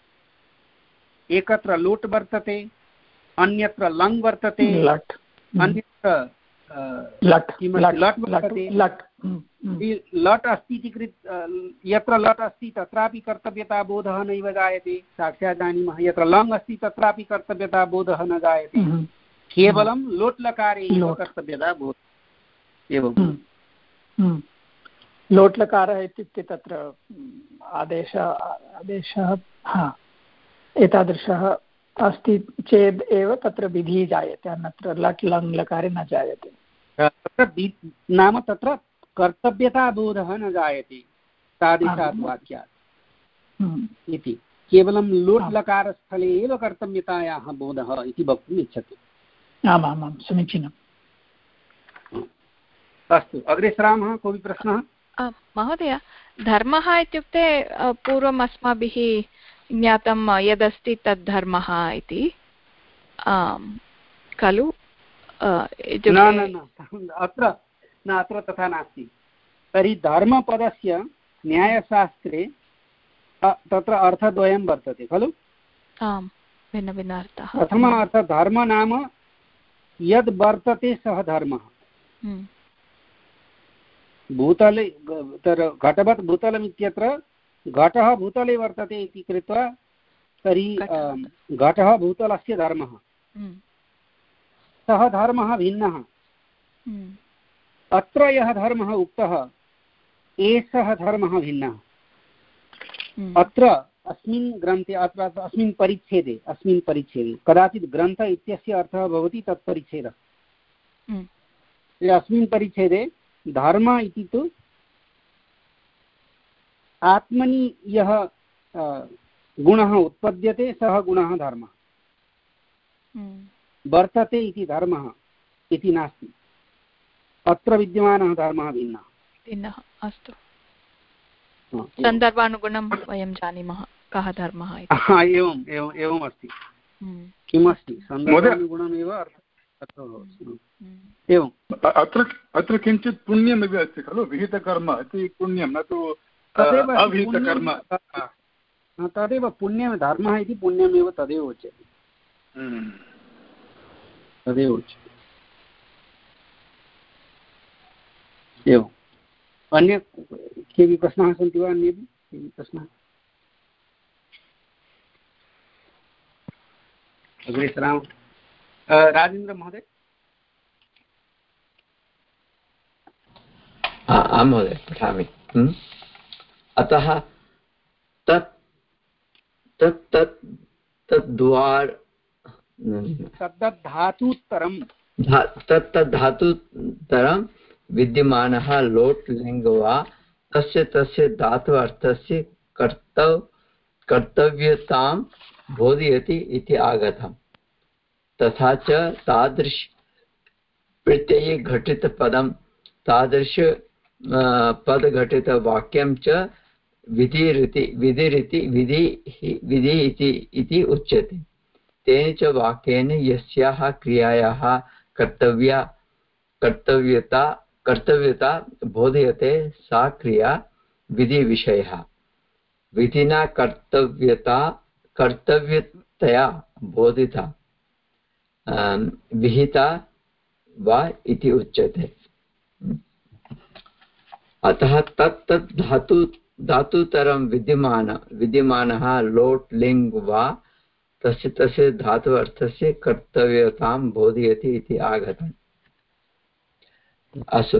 एकत्र लोट् वर्तते, अन्यत्र लङ् वर्तते, अन्यत्र लट् वर्तते। लट् अस्ति इति कृत् यत्र लट् अस्ति तत्रापि कर्तव्यताबोधः नैव जायते, साक्षात् जानीमः। यत्र लङ् अस्ति तत्रापि कर्तव्यताबोधः न जायते, केवलं लोट् लकारे एव कर्तव्यताबोधः। एवं लोट् लकारः इत्युक्ते तत्र आदेश आदेशः हा एतादृशः अस्ति चेद् एव तत्र विधिः जायते, अन्यत्र लट् लङ् लकारे न जायते। तत्र नाम तत्र कर्तव्यताबोधः न जायते तादृशात् वाक्यात् इति। केवलं लोट् लकारस्थले एव कर्तव्यतायाः बोधः इति वक्तुम् इच्छति। आमामां, समीचीनम्। अस्तु, अग्रे सरामः। कोऽपि प्रश्नः? महोदय, धर्मः इत्युक्ते पूर्वम् अस्माभिः ज्ञातं यदस्ति तद् धर्मः इति खलु? न न अत्र न अत्र तथा नास्ति। तर्हि धर्मपदस्य न्यायशास्त्रे तत्र अर्थद्वयं वर्तते खलु? आम्, भिन्नभिन्नार्थः। प्रथमः अर्थः धर्म नाम यद् वर्तते सः धर्मः। भूतले घटवत् भूतलम् इत्यत्र घटः भूतले वर्तते इति कृत्वा तर्हि घटः भूतलस्य धर्मः, सः धर्मः भिन्नः। अत्र यः धर्मः उक्तः एषः धर्मः भिन्नः। अत्र अस्मिन् ग्रन्थे अत्र अस्मिन् परिच्छेदे अस्मिन् परिच्छेदे कदाचित् ग्रन्थ इत्यस्य अर्थः भवति तत् परिच्छेदः। अस्मिन् परिच्छेदे धर्म इति तु आत्मनि यः गुणः उत्पद्यते सः गुणः धर्मः। वर्तते इति धर्मः इति नास्ति। अत्र विद्यमानः धर्मः भिन्नः भिन्नः। अस्तु, सन्दर्भानुगुणं वयं जानीमः कः धर्मः इति। एवम् एवम् एवम् अस्ति। किमस्ति सन्दर्भानुगुणमेव अर्थः भवति। एवम् अत्र अत्र किञ्चित् पुण्यमपि अस्ति खलु। विहितकर्म इति पुण्यं, न तु अविहितकर्म। तदेव पुण्यं धर्मः इति पुण्यमेव तदेव उच्यते, तदेव उच्यते। एवम्। अन्य केऽपि प्रश्नाः सन्ति वा? अन्येपि केऽपि प्रश्नाः? अग्रे सरामः। राजेन्द्र महोदय। आं महोदय, पठामि। अतः तत् तत् तत् तत् द्वार तद्धातुत्तरं तत् धातुतरं विद्यमानः लोट् लिङ्ग वा तस्य तस्य धातु अर्थस्य कर्तव्य कर्तव्यतां बोधयति इति आगतम्। तथा च तादृश प्रत्यये घटितपदं तादृश पदघटितवाक्यं च विधिरिति विधिरिति विधि विधि इति उच्यते। तेन च वाक्येन यस्याः क्रियायाः कर्तव्या कर्तव्यता कर्तव्यता बोध्यते सा क्रिया विधिविषयः। विधिना कर्तव्यता कर्तव्यतया बोधिता विहिता वा इति उच्यते। अतः तत् तत् धातु धातुतरं विद्यमान विद्यमानः लोट् लिङ् वा तस्य तस्य धातु अर्थस्य कर्तव्यतां बोधयति इति आगतम्। अस्तु,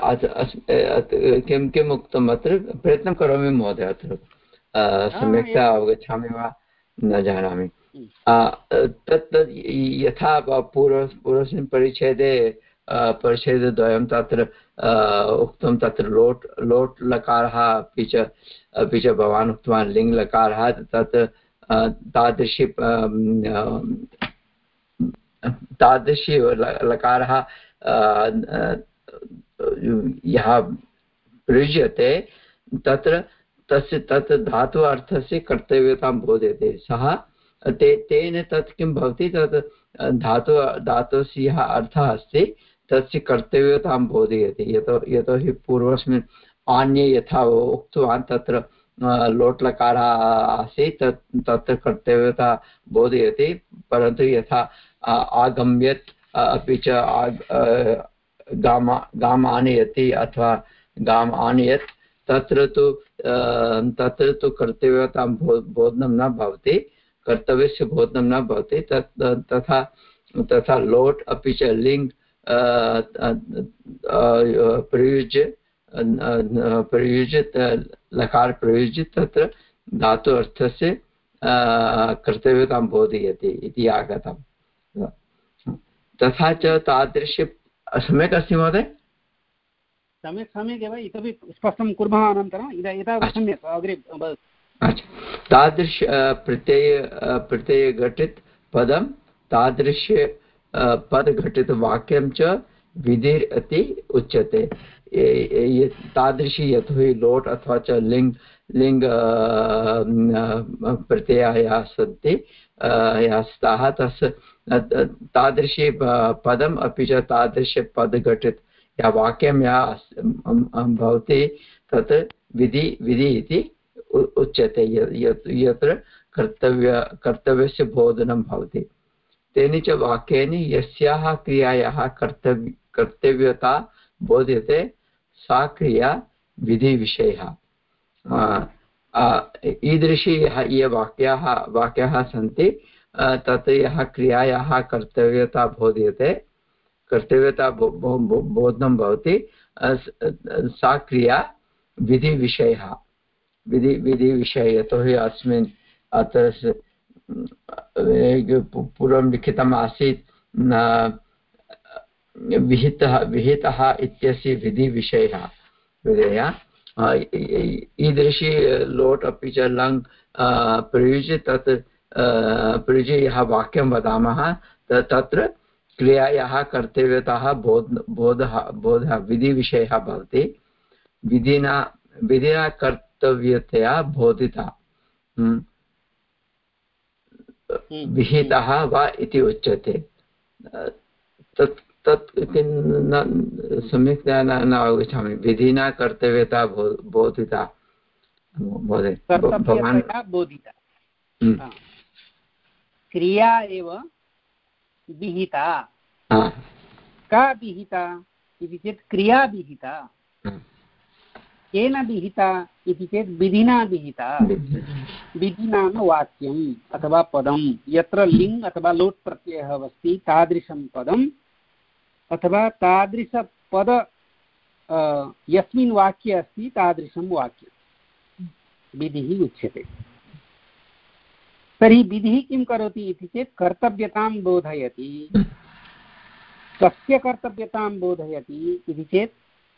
किं किम् उक्तम् अत्र? प्रयत्नं करोमि महोदय, अत्र सम्यक्तया अवगच्छामि वा न जानामि। तत् तद् यथा पूर्व पूर्वस्मिन् परिच्छेदे परिच्छेदद्वयं तत्र उक्तं, तत्र लोट् लोट् लकारः अपि च अपि च भवान् उक्तवान् लिङ् लकारः, तत् तादृशी तादृशी लकारः यः प्रयुज्यते तत्र तस्य तत् धातु अर्थस्य कर्तव्यतां बोध्यते। सः ते तेन तत् किं भवति, तत् धातु धातुस्य यः अर्थः अस्ति तस्य कर्तव्यतां बोधयति। यतो यतोहि पूर्वस्मिन् अन्ये यथा उक्तवान् तत्र लोट् लकारः आसीत्, तत् तत्र कर्तव्यता बोधयति, परन्तु यथा आगम्यत् अपि च गाम गाम् आनयति अथवा गाम् आनयत्, तत्र तु तत्र तु कर्तव्यतां बोधनं न भवति, कर्तव्यस्य बोधनं न भवति। तत् तथा तथा लोट् अपि च लिङ् प्रयुज्य प्रयुज्य लकार प्रयुज्य तत्र धातु अर्थस्य कर्तव्यतां बोधयति इति आगतम्। तथा च तादृश सम्यक् अस्ति महोदय? सम्यक् सम्यक् एव, इतोपि स्पष्टं कुर्मः अनन्तरम्। एतावत् सम्यक् अग्रे। तादृश प्रत्यय प्रत्ययघटित पदं तादृश पदघटितवाक्यं च विधिर् इति उच्यते। तादृशी यतोहि लोट् अथवा च लिङ् लिङ् प्रत्ययाः सन्ति याः स्तः, तस्य तादृशी पदम् अपि च तादृशपदघटित या वाक्यं या भवति तत् विधि विधि इति उच्यते, यत्र कर्तव्य कर्तव्यस्य बोधनं भवति। तेन च वाक्येन यस्याः क्रियायाः कर्तव्य कर्तव्यता बोध्यते सा क्रिया विधिविषयः। ईदृशी ये वाक्याः वाक्याः सन्ति तत् यः क्रियायाः कर्तव्यता बोध्यते कर्तव्यता बोधनं भवति, सा क्रिया विधिविषयः विधि विधिविषय। यतोहि अस्मिन् अत्र पूर्वं लिखितम् आसीत् विहितः विहितः इत्यस्य विधिविषयः विधेय। ईदृशी लोट् अपि च लङ् प्रयुज्य तत् प्रयुज्य यः वाक्यं वदामः तत्र क्रियायाः कर्तव्यताः बोध बोधः बोधः विधिविषयः भवति। विधिना विधिना कर्तव्यतया बोधिता विहितः वा इति उच्यते। तत् तत् सम्यक्तया न अवगच्छामि। विधिना कर्तव्यता बोधिता महोदय, भवान् बोधिता क्रिया एव विहिता। का विहिता इति चेत् क्रिया विहिता। केन विहिता इति चेत् विधिना विहिता। विधि नाम वाक्यम् अथवा पदं यत्र लिङ् अथवा लोट् प्रत्ययः अस्ति तादृशं पदम् अथवा तादृशपद यस्मिन् वाक्ये अस्ति तादृशं वाक्यं विधिः उच्यते। तर्हि विधिः किं करोति इति चेत् कर्तव्यतां बोधयति। कस्य कर्तव्यतां बोधयति इति चेत्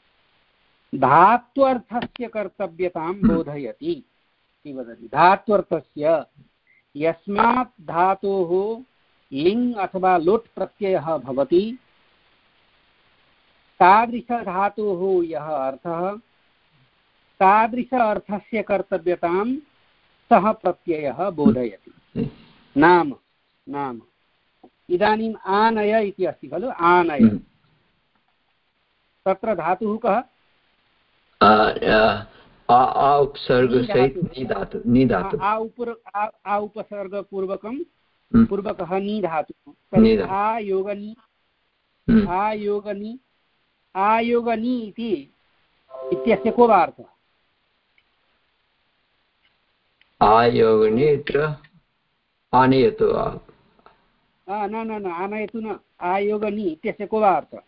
धात्वर्थस्य कर्तव्यतां बोधयति इति वदति। धात्वर्थस्य यस्मात् धातोः लिङ् अथवा लोट् प्रत्ययः भवति तादृशधातोः यः अर्थः तादृश अर्थस्य कर्तव्यतां सः प्रत्ययः बोधयति। नाम नाम इदानीम् आनय इति अस्ति खलु, आनय तत्र धातुः कः? आ उपसर्गपूर्वकं पूर्वकः नी धातुः, तर्हि आयोगनी आयोगनी आयोगनी इति इत्यस्य को वा अर्थः? आयोगनी आनयतु न न न आनयतु न, आयोगनी इत्यस्य को वा अर्थः?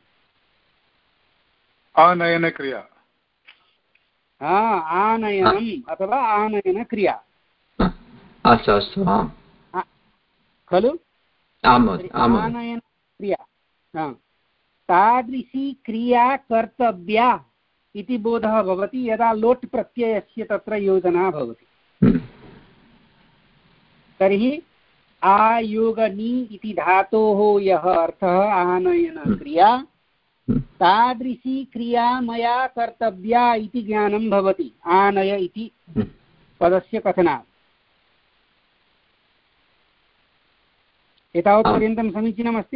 आनयनक्रिया। हा, आनयनम् अथवा आनयनक्रिया। अस्तु अस्तु खलु, आनयनक्रिया। तादृशी क्रिया कर्तव्या इति बोधः भवति यदा लोट् प्रत्ययस्य तत्र योजना भवति। तर्हि आयोगनी इति धातोः यः अर्थः आनयनक्रिया, तादृशी क्रिया मया कर्तव्या इति ज्ञानं भवति आनय इति पदस्य कथनात्। एतावत्पर्यन्तं समीचीनमस्ति?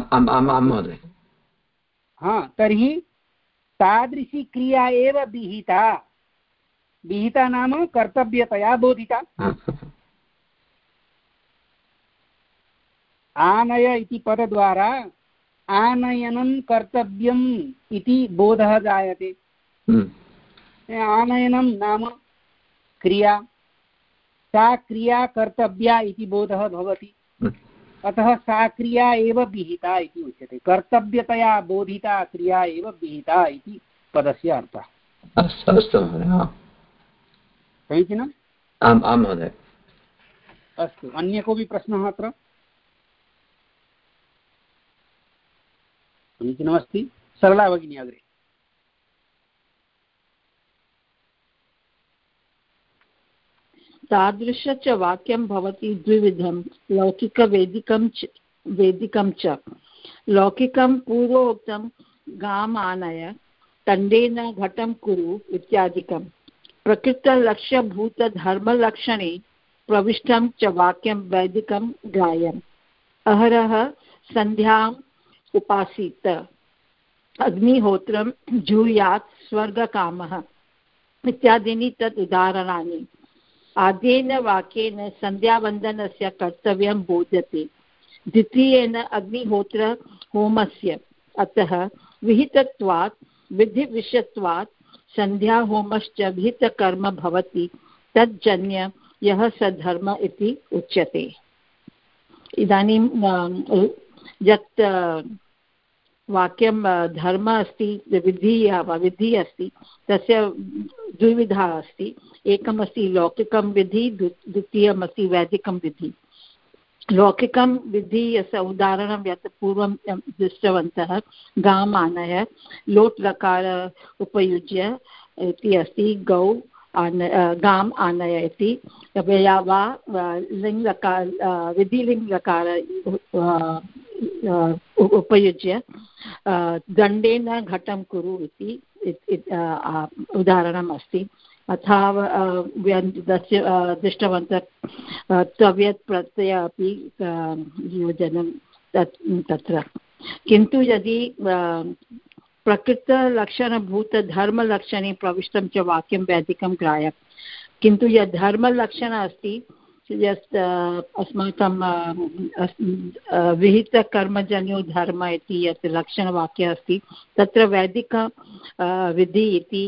हा, तर्हि तादृशी क्रिया एव विहिता। विहिता नाम कर्तव्यतया बोधिता। आनय इति पदद्वारा आनयनं कर्तव्यम् इति बोधः जायते। आनयनं नाम क्रिया, सा क्रिया कर्तव्या इति बोधः भवति। अतः सा क्रिया एव विहिता इति उच्यते। कर्तव्यतया बोधिता क्रिया एव विहिता इति पदस्य अर्थः। अस्तु अस्तु महोदय, समीचीनम्? आम् आं महोदय। अस्तु, अन्य कोऽपि प्रश्नः अत्र? समीचीनमस्ति। सरला भगिनी अग्रे। तादृश च वाक्यं भवति द्विविधं, लौकिकवैदिकं च वैदिकं च। लौकिकं पूर्वोक्तं गाम् आनय, तण्डेन घटं कुरु इत्यादिकं। प्रकृतलक्ष्यभूतधर्मलक्षणे प्रविष्टं च वाक्यं वैदिकं ग्राह्यम्। अहरः सन्ध्याम् उपासीत, अग्निहोत्रं जूयात् स्वर्गकामः इत्यादीनि तत् उदाहरणानि। आद्येन वाक्येन सन्ध्यावन्दनस्य कर्तव्यं बोध्यते, द्वितीयेन अग्निहोत्र होमस्य। अतः विहितत्वात् विधिविषयत्वात् सन्ध्याहोमश्च विहितकर्म भवति, तज्जन्य यः स धर्म इति उच्यते। इदानीं यत् वाक्यं धर्म अस्ति, विधिः विधिः अस्ति, तस्य द्विविधा अस्ति। एकमस्ति लौकिकं विधि, द्वितीयमस्ति वैदिकं विधि। लौकिकं विधि यस्य उदाहरणं यत् पूर्वं दृष्टवन्तः, गाम् आनय, लोट् लकार उपयुज्य इति अस्ति। गौ आनय, गाम् आनय इति या वा लिङ् लकार विधिलिङ् लकार उपयुज्य दण्डेन घटं कुरु इति उदाहरणम् अस्ति। अथा दृष्टवन्तः तव्यत् प्रत्यय अपि योजनं तत्र। किन्तु यदि प्रकृतलक्षणभूतधर्मलक्षणे प्रविष्टं च वाक्यं वैदिकं ग्राह्यं। किन्तु यद् धर्मलक्षणम् अस्ति, यत् अस्माकं विहितकर्मजन्यो धर्म इति यत् लक्षणवाक्यम् अस्ति, तत्र वैदिक विधि इति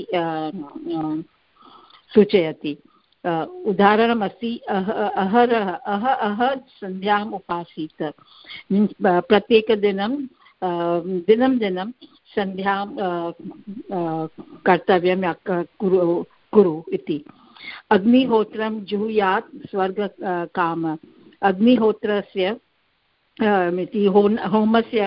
सूचयति। उदाहरणमस्ति अहरः अह अह सन्ध्याम् उपासीत। मीन्स् प्रत्येकदिनं दिनं दिनं सन्ध्यां कर्तव्यं कुरु कुरु इति। अग्निहोत्रं जुहुयात् स्वर्ग काम। अग्निहोत्रस्य इति होमस्य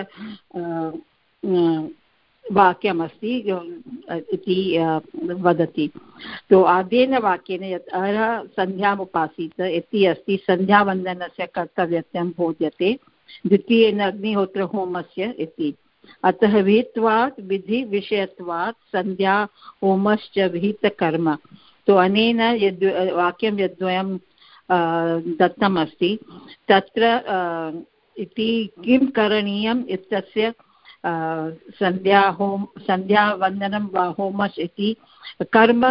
वाक्यमस्ति इति वदति। तो आद्येन वाक्येन यत् अहरः सन्ध्याम् उपासीत इति अस्ति, सन्ध्यावन्दनस्य कर्तव्यत्वं बोध्यते। द्वितीयेन अग्निहोत्रहोमस्य इति। अतः विहित्वात् विधिविषयत्वात् संध्या होमश्च विहितकर्म। तो अनेन यद् वाक्यं यद्वयं दत्तमस्ति तत्र इति किं करणीयम् इत्यस्य संध्या होम संध्यावन्दनं वा होमस् इति कर्म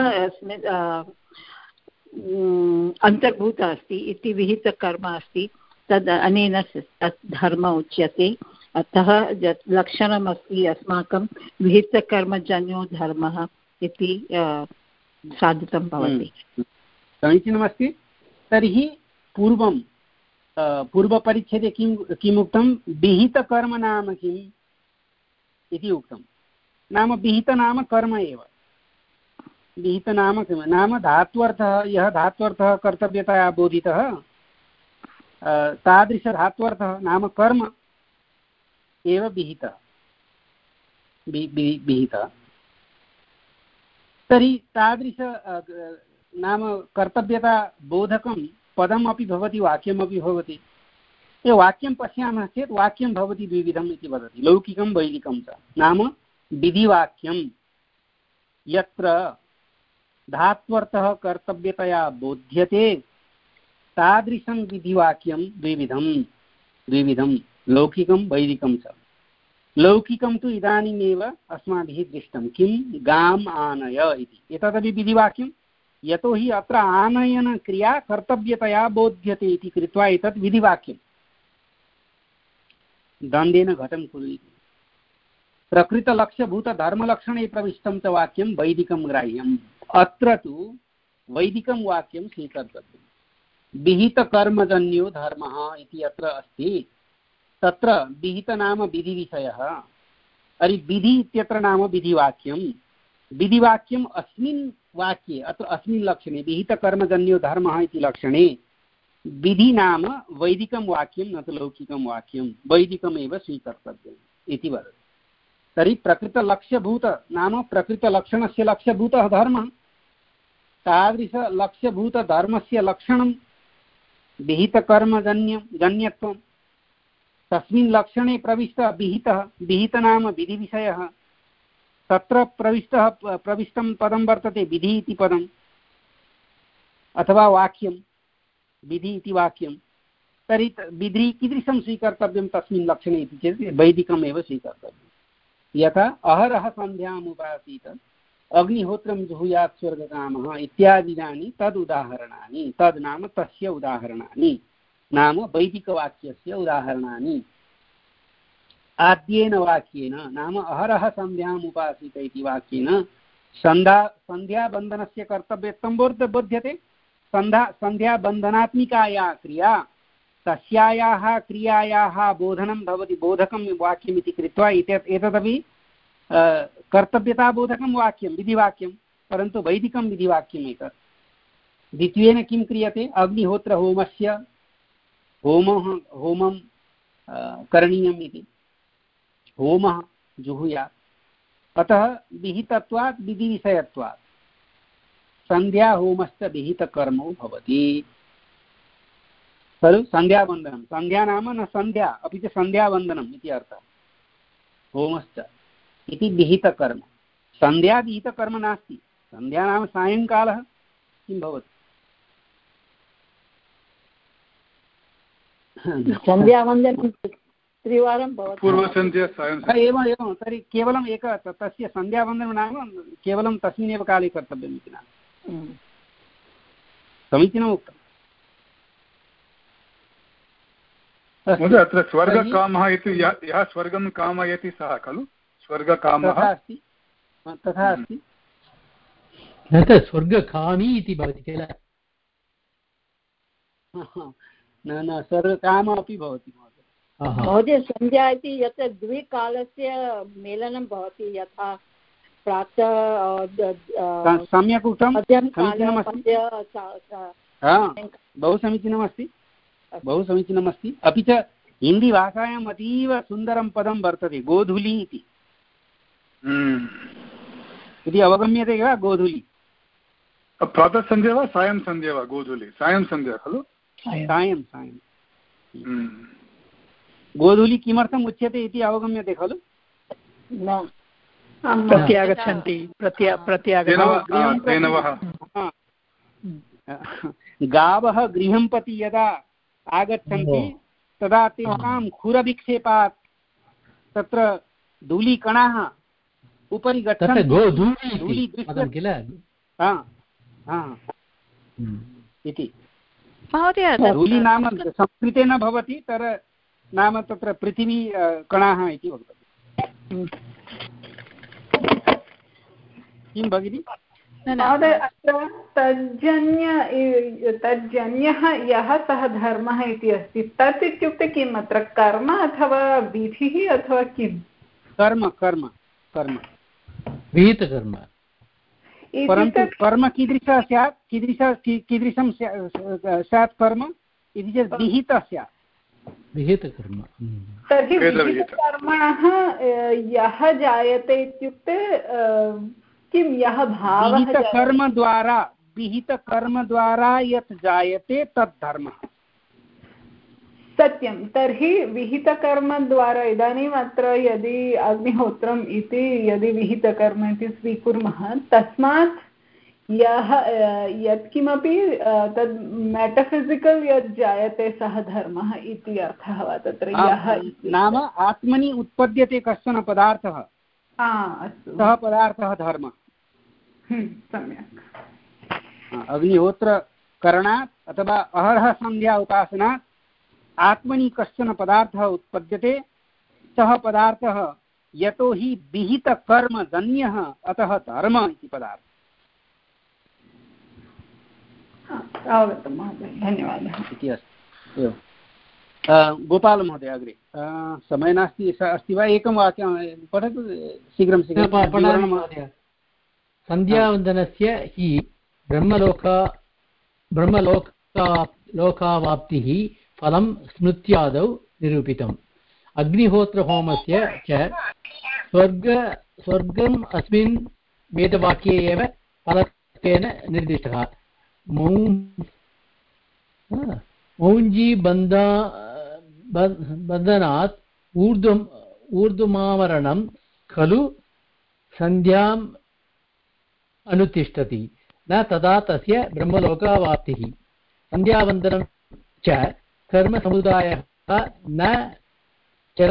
अन्तर्भूतः अस्ति इति विहितकर्म अस्ति। तद् अनेन तत् धर्म उच्यते। अतः यत् लक्षणमस्ति अस्माकं विहितकर्मजन्यो धर्मः इति साधितं भवति। समीचीनमस्ति। तर्हि पूर्वं पूर्वपरिच्छेदे किं किम् उक्तं? विहितकर्म नाम किम् इति उक्तं। नाम विहितनाम कर्म एव। विहितनाम किं नाम धात्वर्थः, यः धात्वर्थः कर्तव्यतया बोधितः तादृशधात्वर्थः नाम कर्म एव विहितः विहितः। तर्हि तादृश नाम कर्तव्यता बोधकं पदम् अपि भवति, वाक्यमपि भवति। ये वाक्यं पश्यामः चेत् वाक्यं भवति द्विविधम् इति वदति, लौकिकं वैदिकं च। नाम विधिवाक्यं यत्र धात्वर्थः कर्तव्यतया बोध्यते तादृशं विधिवाक्यं द्विविधं द्विविधं लौकिकं वैदिकं च। लौकिकं तु इदानीमेव अस्माभिः दृष्टं, किं गाम् आनय इति। एतदपि विधिवाक्यं, यतोहि अत्र आनयनक्रिया कर्तव्यतया बोध्यते इति कृत्वा एतत् विधिवाक्यं। दण्डेन घटं कुरु इति। प्रकृतलक्ष्यभूतधर्मलक्षणे प्रविष्टं च वाक्यं वैदिकं ग्राह्यम्। अत्र तु वैदिकं वाक्यं स्वीकर्तव्यम्। विहितकर्मजन्यो धर्मः इति अत्र अस्ति। तत्र विहित नाम विधिविषयः। अरे विधि इत्यत्र नाम विधिवाक्यं। विधिवाक्यम् अस्मिन् वाक्ये अत्र अस्मिन् लक्षणे विहितकर्मजन्यो धर्मः इति लक्षणे विधि नाम वैदिकं वाक्यं न तु लौकिकं वाक्यं, वैदिकमेव स्वीकर्तव्यम् इति वदति। तर्हि प्रकृतलक्ष्यभूत नाम प्रकृतलक्षणस्य लक्ष्यभूतः धर्मः। तादृशलक्ष्यभूतधर्मस्य लक्षणं विहितकर्मजन्यं जन्यत्वं। तस्मिन् लक्षणे प्रविष्टः विहितः, विहित नाम विधिविषयः। तत्र प्रविष्टः प्रविष्टं पदं वर्तते विधि इति पदम् अथवा वाक्यं, विधि इति वाक्यं। तर्हि विधि कीदृशं स्वीकर्तव्यं तस्मिन् लक्षणे इति चेत् वैदिकमेव स्वीकर्तव्यं। यथा अहरः सन्ध्यामुपासीत अग्निहोत्रं जुहुयात् स्वर्गकामः इत्यादीनि तद् उदाहरणानि। तद् नाम तस्य उदाहरणानि, नाम वैदिकवाक्यस्य उदाहरणानि। आद्येन वाक्येन नाम अहरः सन्ध्यामुपासीत इति वाक्येन सन्ध्या सन्ध्याबन्धनस्य कर्तव्यत्वं बोध्यते। सन्ध्या सन्ध्याबन्धनात्मिका या क्रिया तस्यायाः क्रियायाः बोधनं भवति, बोधकं वाक्यमिति कृत्वा एतदपि कर्तव्यताबोधकं वाक्यं विधिवाक्यं, परन्तु वैदिकं विधिवाक्यम् एतत्। द्वितीयेन किं क्रियते? अग्निहोत्रहोमस्य होमः होमं करणीयम् इति। होमः जुहुयात्। अतः विहितत्वात् विधिविषयत्वात् सन्ध्याहोमश्च विहितकर्मो भवति खलु। सन्ध्यावन्दनं, सन्ध्या नाम न सन्ध्या अपि च सन्ध्यावन्दनम् इति अर्थः। होमश्च इति विहितकर्म। सन्ध्या विहितकर्म नास्ति। सन्ध्या नाम सायङ्कालः किं भवति? सन्ध्यावन्दनं त्रिवारं भवति। पूर्वसन्ध्या सायं एवम् एवं। तर्हि केवलम् एक तस्य सन्ध्यावन्दनं नाम केवलं तस्मिन्नेव काले कर्तव्यम् इति नाम। समीचीनम् उक्तम्। अत्र स्वर्गकामः इति यः स्वर्गं कामयति सः खलु स्वर्गकामः अस्ति। तथा अस्ति। स्वर्गकामी इति भवति किल? न न स्वर्गकाम अपि भवति महोदय। सन्ध्या इति यत्र द्विकालस्य मेलनं भवति, यथा प्रातः सम्यक् उक्तं। बहु समीचीनमस्ति, बहु समीचीनमस्ति। अपि च हिन्दीभाषायाम् अतीव सुन्दरं पदं वर्तते गोधूली इति। इति अवगम्यते वा? गोधूली प्रातःसन्ध्या वा सायं सन्ध्या वा? गोधूली सायं सन्ध्या खलु। सायं सायं गोधूली किमर्थम् उच्यते इति अवगम्यते खलु? प्रत्यागच्छन्ति प्रत्या प्रत्यागच्छन्ति गावः गृहं प्रति यदा आगच्छन्ति तदा तेषां खुरविक्षेपात् तत्र धूलिकणाः उपरि गच्छन्ति इति। धूलि नाम संस्कृते न भवति तर नाम तत्र पृथिवी कणाः इति वक्तव्यम्। किं भगिनि? महोदय अत्र तज्जन्य तज्जन्यः यः सः धर्मः इति अस्ति तत् इत्युक्ते किम् अत्र कर्म अथवा विधिः अथवा किम्? कर्म कर्म कर्म विहितकर्म। परन्तु कर्म कीदृशः स्यात् कीदृश कीदृशं स्यात् कर्म इति चेत् विहितः स्यात् विहितकर्म। तर्हि विहितकर्मणः यः जायते इत्युक्ते किं यः भावः विहितकर्मद्वारा विहितकर्मद्वारा यत् जायते तत् धर्मः। सत्यं। तर्हि विहितकर्मद्वारा इदानीम् अत्र यदि अग्निहोत्रम् इति यदि विहितकर्म इति स्वीकुर्मः तस्मात् यः यत्किमपि तद् मेटफिसिकल् यत् जायते सः धर्मः इति अर्थः वा तत्र? यः नाम आत्मनि उत्पद्यते कश्चन पदार्थः सः पदार्थः धर्मः। सम्यक्। अग्निहोत्रकरणात् अथवा अहरः सन्ध्या उपासनात् आत्मनि कश्चन पदार्थः उत्पद्यते सः पदार्थः यतो हि विहितकर्मजन्यः अतः धर्म इति पदार्थः। अवगतं महोदय, धन्यवादः। इति अस्ति। एवं गोपालमहोदय अग्रे समयः नास्ति अस्ति वा? एकं वाक्यं पठतु शीघ्रं शीघ्रं। सन्ध्यावन्दनस्य हि ब्रह्मलोक ब्रह्मलोका लोकावाप्तिः फलं स्मृत्यादौ निरूपितम्। अग्निहोत्रहोमस्य च स्वर्ग स्वर्गम् अस्मिन् वेदवाक्ये एव फलत्वेन निर्दिष्टः। मौञ्जी बन्धा बन्धनात् ऊर्ध्वम् ऊर्ध्वमावरणं खलु सन्ध्याम् अनुतिष्ठति न तदा तस्य ब्रह्मलोकावाप्तिः। सन्ध्यावन्दनं च कर्मसमुदायः न चिर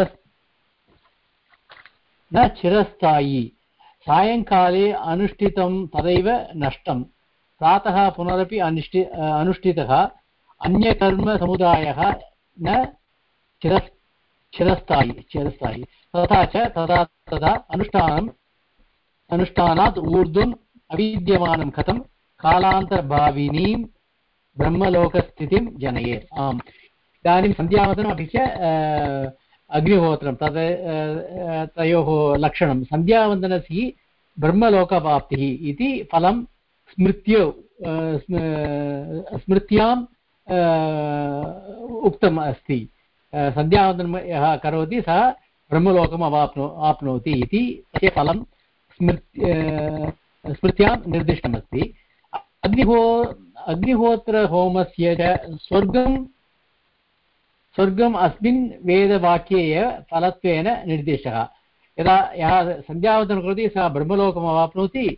न चिरस्थायी। सायङ्काले अनुष्ठितं तदैव नष्टं। प्रातः पुनरपि अनुष्ठि अनुष्ठितः अन्यकर्मसमुदायः न चिर चिरस्थायी चिरस्थायी। तथा च तदा तदा अनुष्ठानम् अनुष्ठानात् ऊर्ध्वम् अविद्यमानं कथं कालान्तर्भाविनीं ब्रह्मलोकस्थितिं जनयेत्। आम्, इदानीं सन्ध्यावन्दनम् अपि च अग्निहोत्रं तद् तयोः लक्षणं। सन्ध्यावन्दनस्य ब्रह्मलोकवाप्तिः इति फलं स्मृत्यो स्मृत्याम् उक्तम् अस्ति। सन्ध्यावन्दनं यः करोति सः ब्रह्मलोकम् अवाप्नो आप्नोति इति तस्य फलं स्मृत्य स्मृत्यां निर्दिष्टमस्ति। अग्निहो अग्निहोत्रहोमस्य च स्वर्गं स्वर्गम् अस्मिन् वेदवाक्ये एव फलत्वेन निर्दिष्टः। यदा यः सन्ध्यावन्दनं करोति सः ब्रह्मलोकम् अवाप्नोति।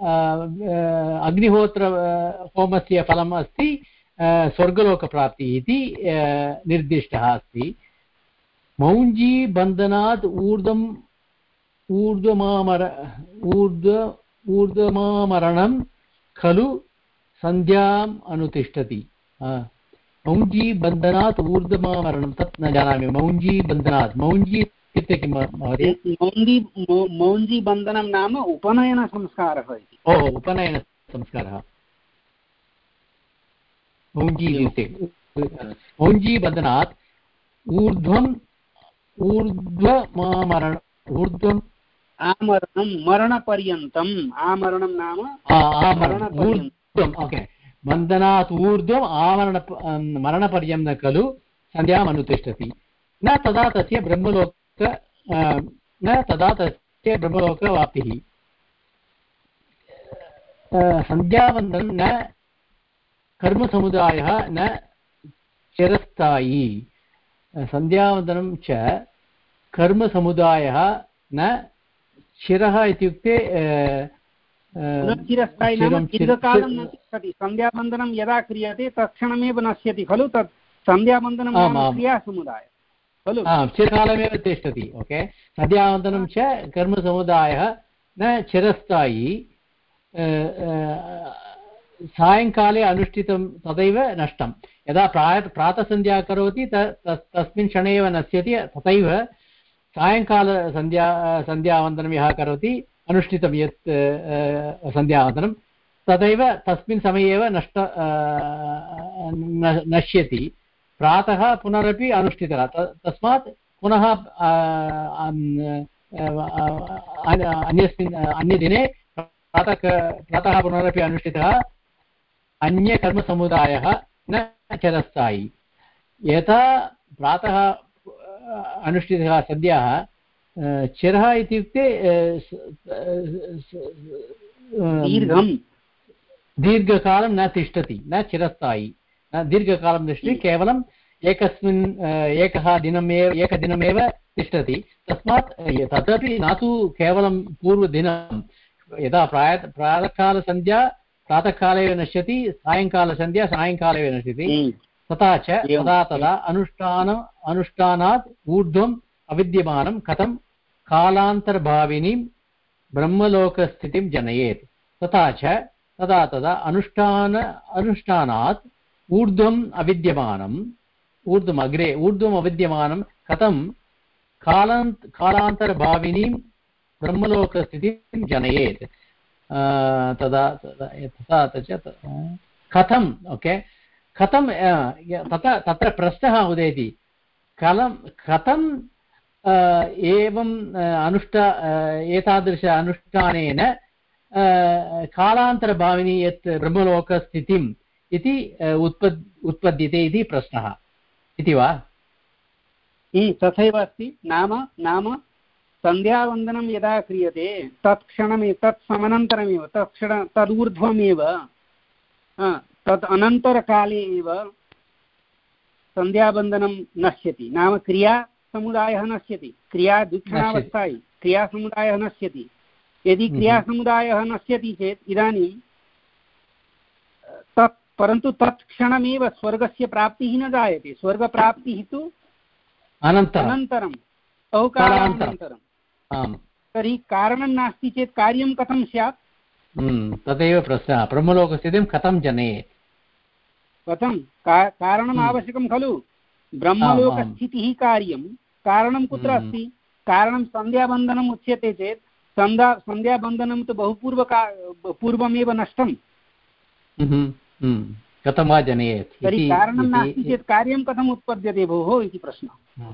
अग्निहोत्रहोमस्य फलम् अस्ति स्वर्गलोकप्राप्तिः इति निर्दिष्टः अस्ति। मौञ्जी बन्धनात् ऊर्ध्वम् ऊर्ध्वमामर ऊर्ध्व ऊर्ध्वमामरणं खलु सन्ध्याम् अनुतिष्ठति। मौञ्जी बन्धनात् ऊर्ध्वमामरणं तत् न जानामि। मौञ्जी बन्धनात् मौञ्जी इत्युक्ते किं महोदय? मौञ्जी मौञ्जी बन्धनं नाम उपनयनसंस्कारः इति। ओहो, उपनयनसंस्कारः। मौञ्जी इत्युक्ते मौञ्जी बन्धनात् ऊर्ध्वम् ऊर्ध्वमामरण ऊर्ध्वम् आमरणं मरणपर्यन्तम्। आमरणं नाम ऊर्ध्वम्। ओके, बन्धनात् ऊर्ध्वम् आवरण मरणपर्यन्तं खलु सन्ध्याम् अनुतिष्ठति न तदा तस्य ब्रह्मलोक न तदा तस्य ब्रह्मलोकवाप्तिः। सन्ध्यावन्दनं न कर्मसमुदायः न चिरस्थायी। सन्ध्यावन्दनं च कर्मसमुदायः न चिरः इत्युक्ते चिरस्थायि नाम दीर्घकालं न तिष्ठति। सन्ध्यावन्दनं यदा क्रियते तत्क्षणमेव नश्यति खलु, तत् सन्ध्यावन्दनं नाम क्रियासमुदायः खलु, चिरकालमेव तिष्ठति। ओके, सन्ध्यावन्दनं च कर्मसमुदायः न चिरस्थायी, सायङ्काले अनुष्ठितं तदैव नष्टं। यदा प्राय प्रातःसन्ध्या करोति तस्मिन् क्षणे एव नश्यति, तथैव सायङ्कालसन्ध्या सन्ध्यावन्दनं यः करोति अनुष्ठितं यत् सन्ध्यावन्दनं तदैव तस्मिन् समये एव नष्ट नश्यति। प्रातः पुनरपि अनुष्ठितः, तस्मात् पुनः अन्यस्मिन् अन्यदिने प्रातः प्रातः पुनरपि अनुष्ठितः अन्यकर्मसमुदायः न चिरस्थायी। यथा प्रातः अनुष्ठितः सद्यः चिरः इत्युक्ते दीर्घं दीर्घकालं न तिष्ठति, न चिरस्थायी, न दीर्घकालं तिष्ठति, केवलम् एकस्मिन् एकः दिनमेव एकदिनमेव तिष्ठति। तस्मात् तदपि न तु केवलं पूर्वदिनं, यदा प्राय प्रातःकालसन्ध्या प्रातःकाले एव नश्यति, सायङ्कालसन्ध्या सायङ्काले एव नश्यति, तथा च तदा तदा अनुष्ठान अनुष्ठानात् ऊर्ध्वम् अविद्यमानं कथं कालान्तर्भाविनीं ब्रह्मलोकस्थितिं जनयेत्। तथा च तदा तदा अनुष्ठान अनुष्ठानात् ऊर्ध्वम् अविद्यमानम् ऊर्ध्वम् अग्रे ऊर्ध्वम् अविद्यमानं कथं कालान्त कालान्तर्भाविनीं ब्रह्मलोकस्थितिं जनयेत्। तदा तथा च कथम्, ओके, कथं तथा तत्र प्रश्नः उदेति, कलं कथं एवम् अनुष्ठा एतादृश अनुष्ठानेन कालान्तरभाविनी यत् ब्रह्मलोकस्थितिम् इति उत्पद् उत्पद्यते इति प्रश्नः इति वा? तथैव अस्ति। नाम नाम सन्ध्यावन्दनं यदा क्रियते तत्क्षणमेव तत् समनन्तरमेव तत्क्षण तदूर्ध्वमेव तद् अनन्तरकाले एव सन्ध्यावन्दनं नश्यति। नाम क्रियासमुदायः नश्यति, क्रिया द्विक्षणावस्थायि क्रियासमुदायः नश्यति। यदि क्रियासमुदायः नश्यति चेत् इदानीं तत् परन्तु तत्क्षणमेव स्वर्गस्य प्राप्तिः न जायते। स्वर्गप्राप्तिः तु अनन्तरं बहुकालानन्तरं। तर्हि कारणं नास्ति चेत् कार्यं कथं स्यात्? तदेव प्रश्नः, ब्रह्मलोकस्थितिं कथं जनयेत्? कथं कारणम् आवश्यकं खलु। ब्रह्मलोकस्थितिः कार्यं, कारणं कुत्र अस्ति? कारणं सन्ध्यावन्दनम् उच्यते चेत् सन्ध्या सन्ध्यावन्दनं तु बहु पूर्वका पूर्वमेव नष्टं। कथं वा जनयेत्? तर्हि कारणं नास्ति चेत् कार्यं कथम् उत्पद्यते भोः इति प्रश्नः।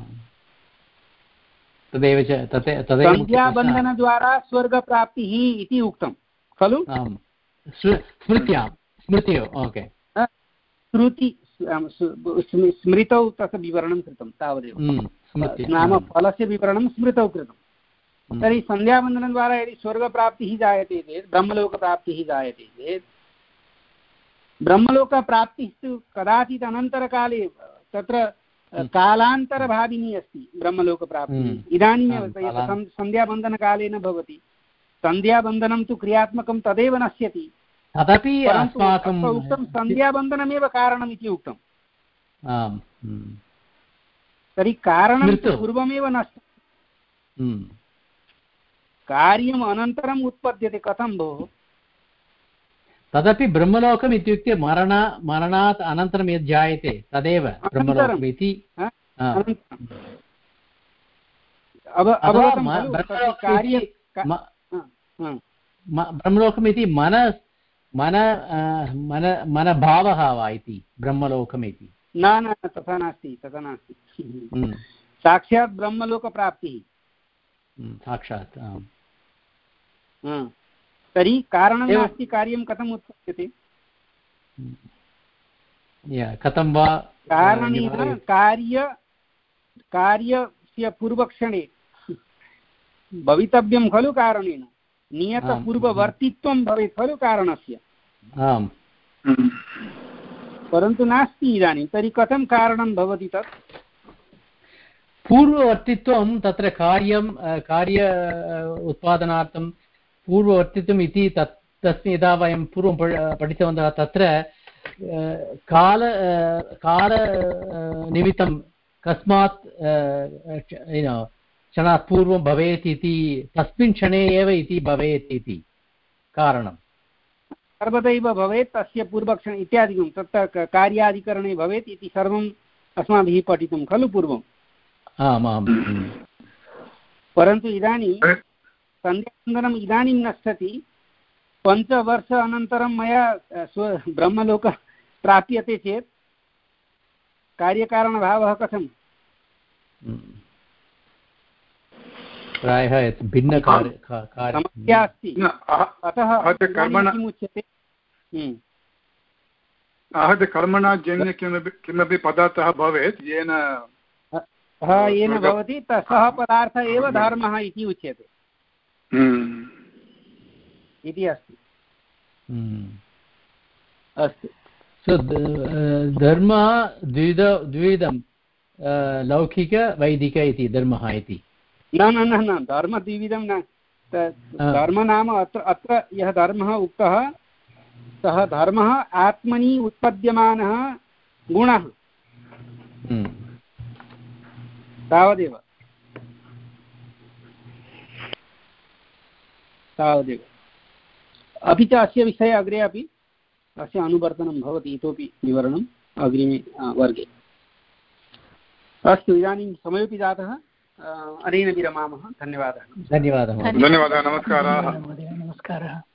तदेव च तदेव सन्ध्यावन्दनद्वारा स्वर्गप्राप्तिः इति उक्तं खलु। स्मृत्यां स्मृत्यो ओके श्रुति स्मृतौ तस्य विवरणं कृतं तावदेव। नाम फलस्य विवरणं स्मृतौ कृतं। तर्हि सन्ध्यावन्दनद्वारा यदि स्वर्गप्राप्तिः जायते चेत् ब्रह्मलोकप्राप्तिः जायते चेत् ब्रह्मलोकप्राप्तिः तु कदाचित् अनन्तरकाले तत्र कालान्तरभाविनी अस्ति ब्रह्मलोकप्राप्तिः। इदानीमेव सन्ध्यावन्दनकाले न भवति। सन्ध्यावन्दनं तु क्रियात्मकं तदेव नश्यति, तदपि अस्माकम् उक्तं सन्ध्यावन्दनमेव कारणम् इति उक्तं। तर्हि कारणं पूर्वमेव नष्टं, कार्यम् अनन्तरम् उत्पद्यते कथं भोः? तदपि ब्रह्मलोकम् इत्युक्ते मरण मरणात् अनन्तरं यद् जायते तदेव ब्रह्मलोकम् इति। ब्रह्मलोकम् इति मन मन मन मनभावः वा इति ब्रह्मलोकम् इति? न न तथा नास्ति, तथा नास्ति। साक्षात् ब्रह्मलोकप्राप्तिः साक्षात्। तर्हि कारणं नास्ति, कार्यं कथम् उत्पद्यते? कथं वा? कारणेन कार्य कार्यस्य पूर्वक्षणे भवितव्यं खलु। कारणेन नियतपूर्ववर्तित्वं भवेत् खलु कारणस्य। परन्तु नास्ति इदानीं। तर्हि कथं कारणं भवति तत्? पूर्ववर्तित्वं तत्र कार्यं कार्य उत्पादनार्थं पूर्ववर्तित्वम् इति तत् तस्मिन् यदा वयं पूर्वं पठितवन्तः तत्र काल कालनिमित्तं कस्मात् क्षणात् पूर्वं भवेत् इति तस्मिन् क्षणे एव इति भवेत् इति कारणं सर्वदैव भवेत् तस्य पूर्वक्षणे इत्यादिकं तत्र कार्याधिकरणे भवेत् इति सर्वम् अस्माभिः पठितं खलु पूर्वम् आम् आम् परन्तु इदानीं सन्ध्यावन्दनम् इदानीं न स्थिति पञ्चवर्ष अनन्तरं मया स्व ब्रह्मलोकः प्राप्यते चेत् कार्यकारणभावः कथं प्रायः समस्या अस्ति अतः किम् उच्यते आहत्य कर्मणा जन्य किमपि किमपि पदार्थः भवेत् येन येन भवति सः पदार्थः एव धर्मः इति उच्यते इति अस्ति अस्तु सो धर्मः द्विध द्विविधं लौकिक वैदिक इति धर्मः इति न न न न धर्म द्विविधं न धर्म नाम अत्र अत्र यः धर्मः उक्तः सः धर्मः आत्मनि उत्पद्यमानः गुणः तावदेव तावदेव अपि च अस्य विषये अग्रे अपि अस्य अनुवर्तनं भवति इतोपि विवरणम् अग्रिमे वर्गे अस्तु इदानीं समयोपि जातः अनेन विरमामः धन्यवादः धन्यवादः धन्यवादः नमस्काराः नमस्कारः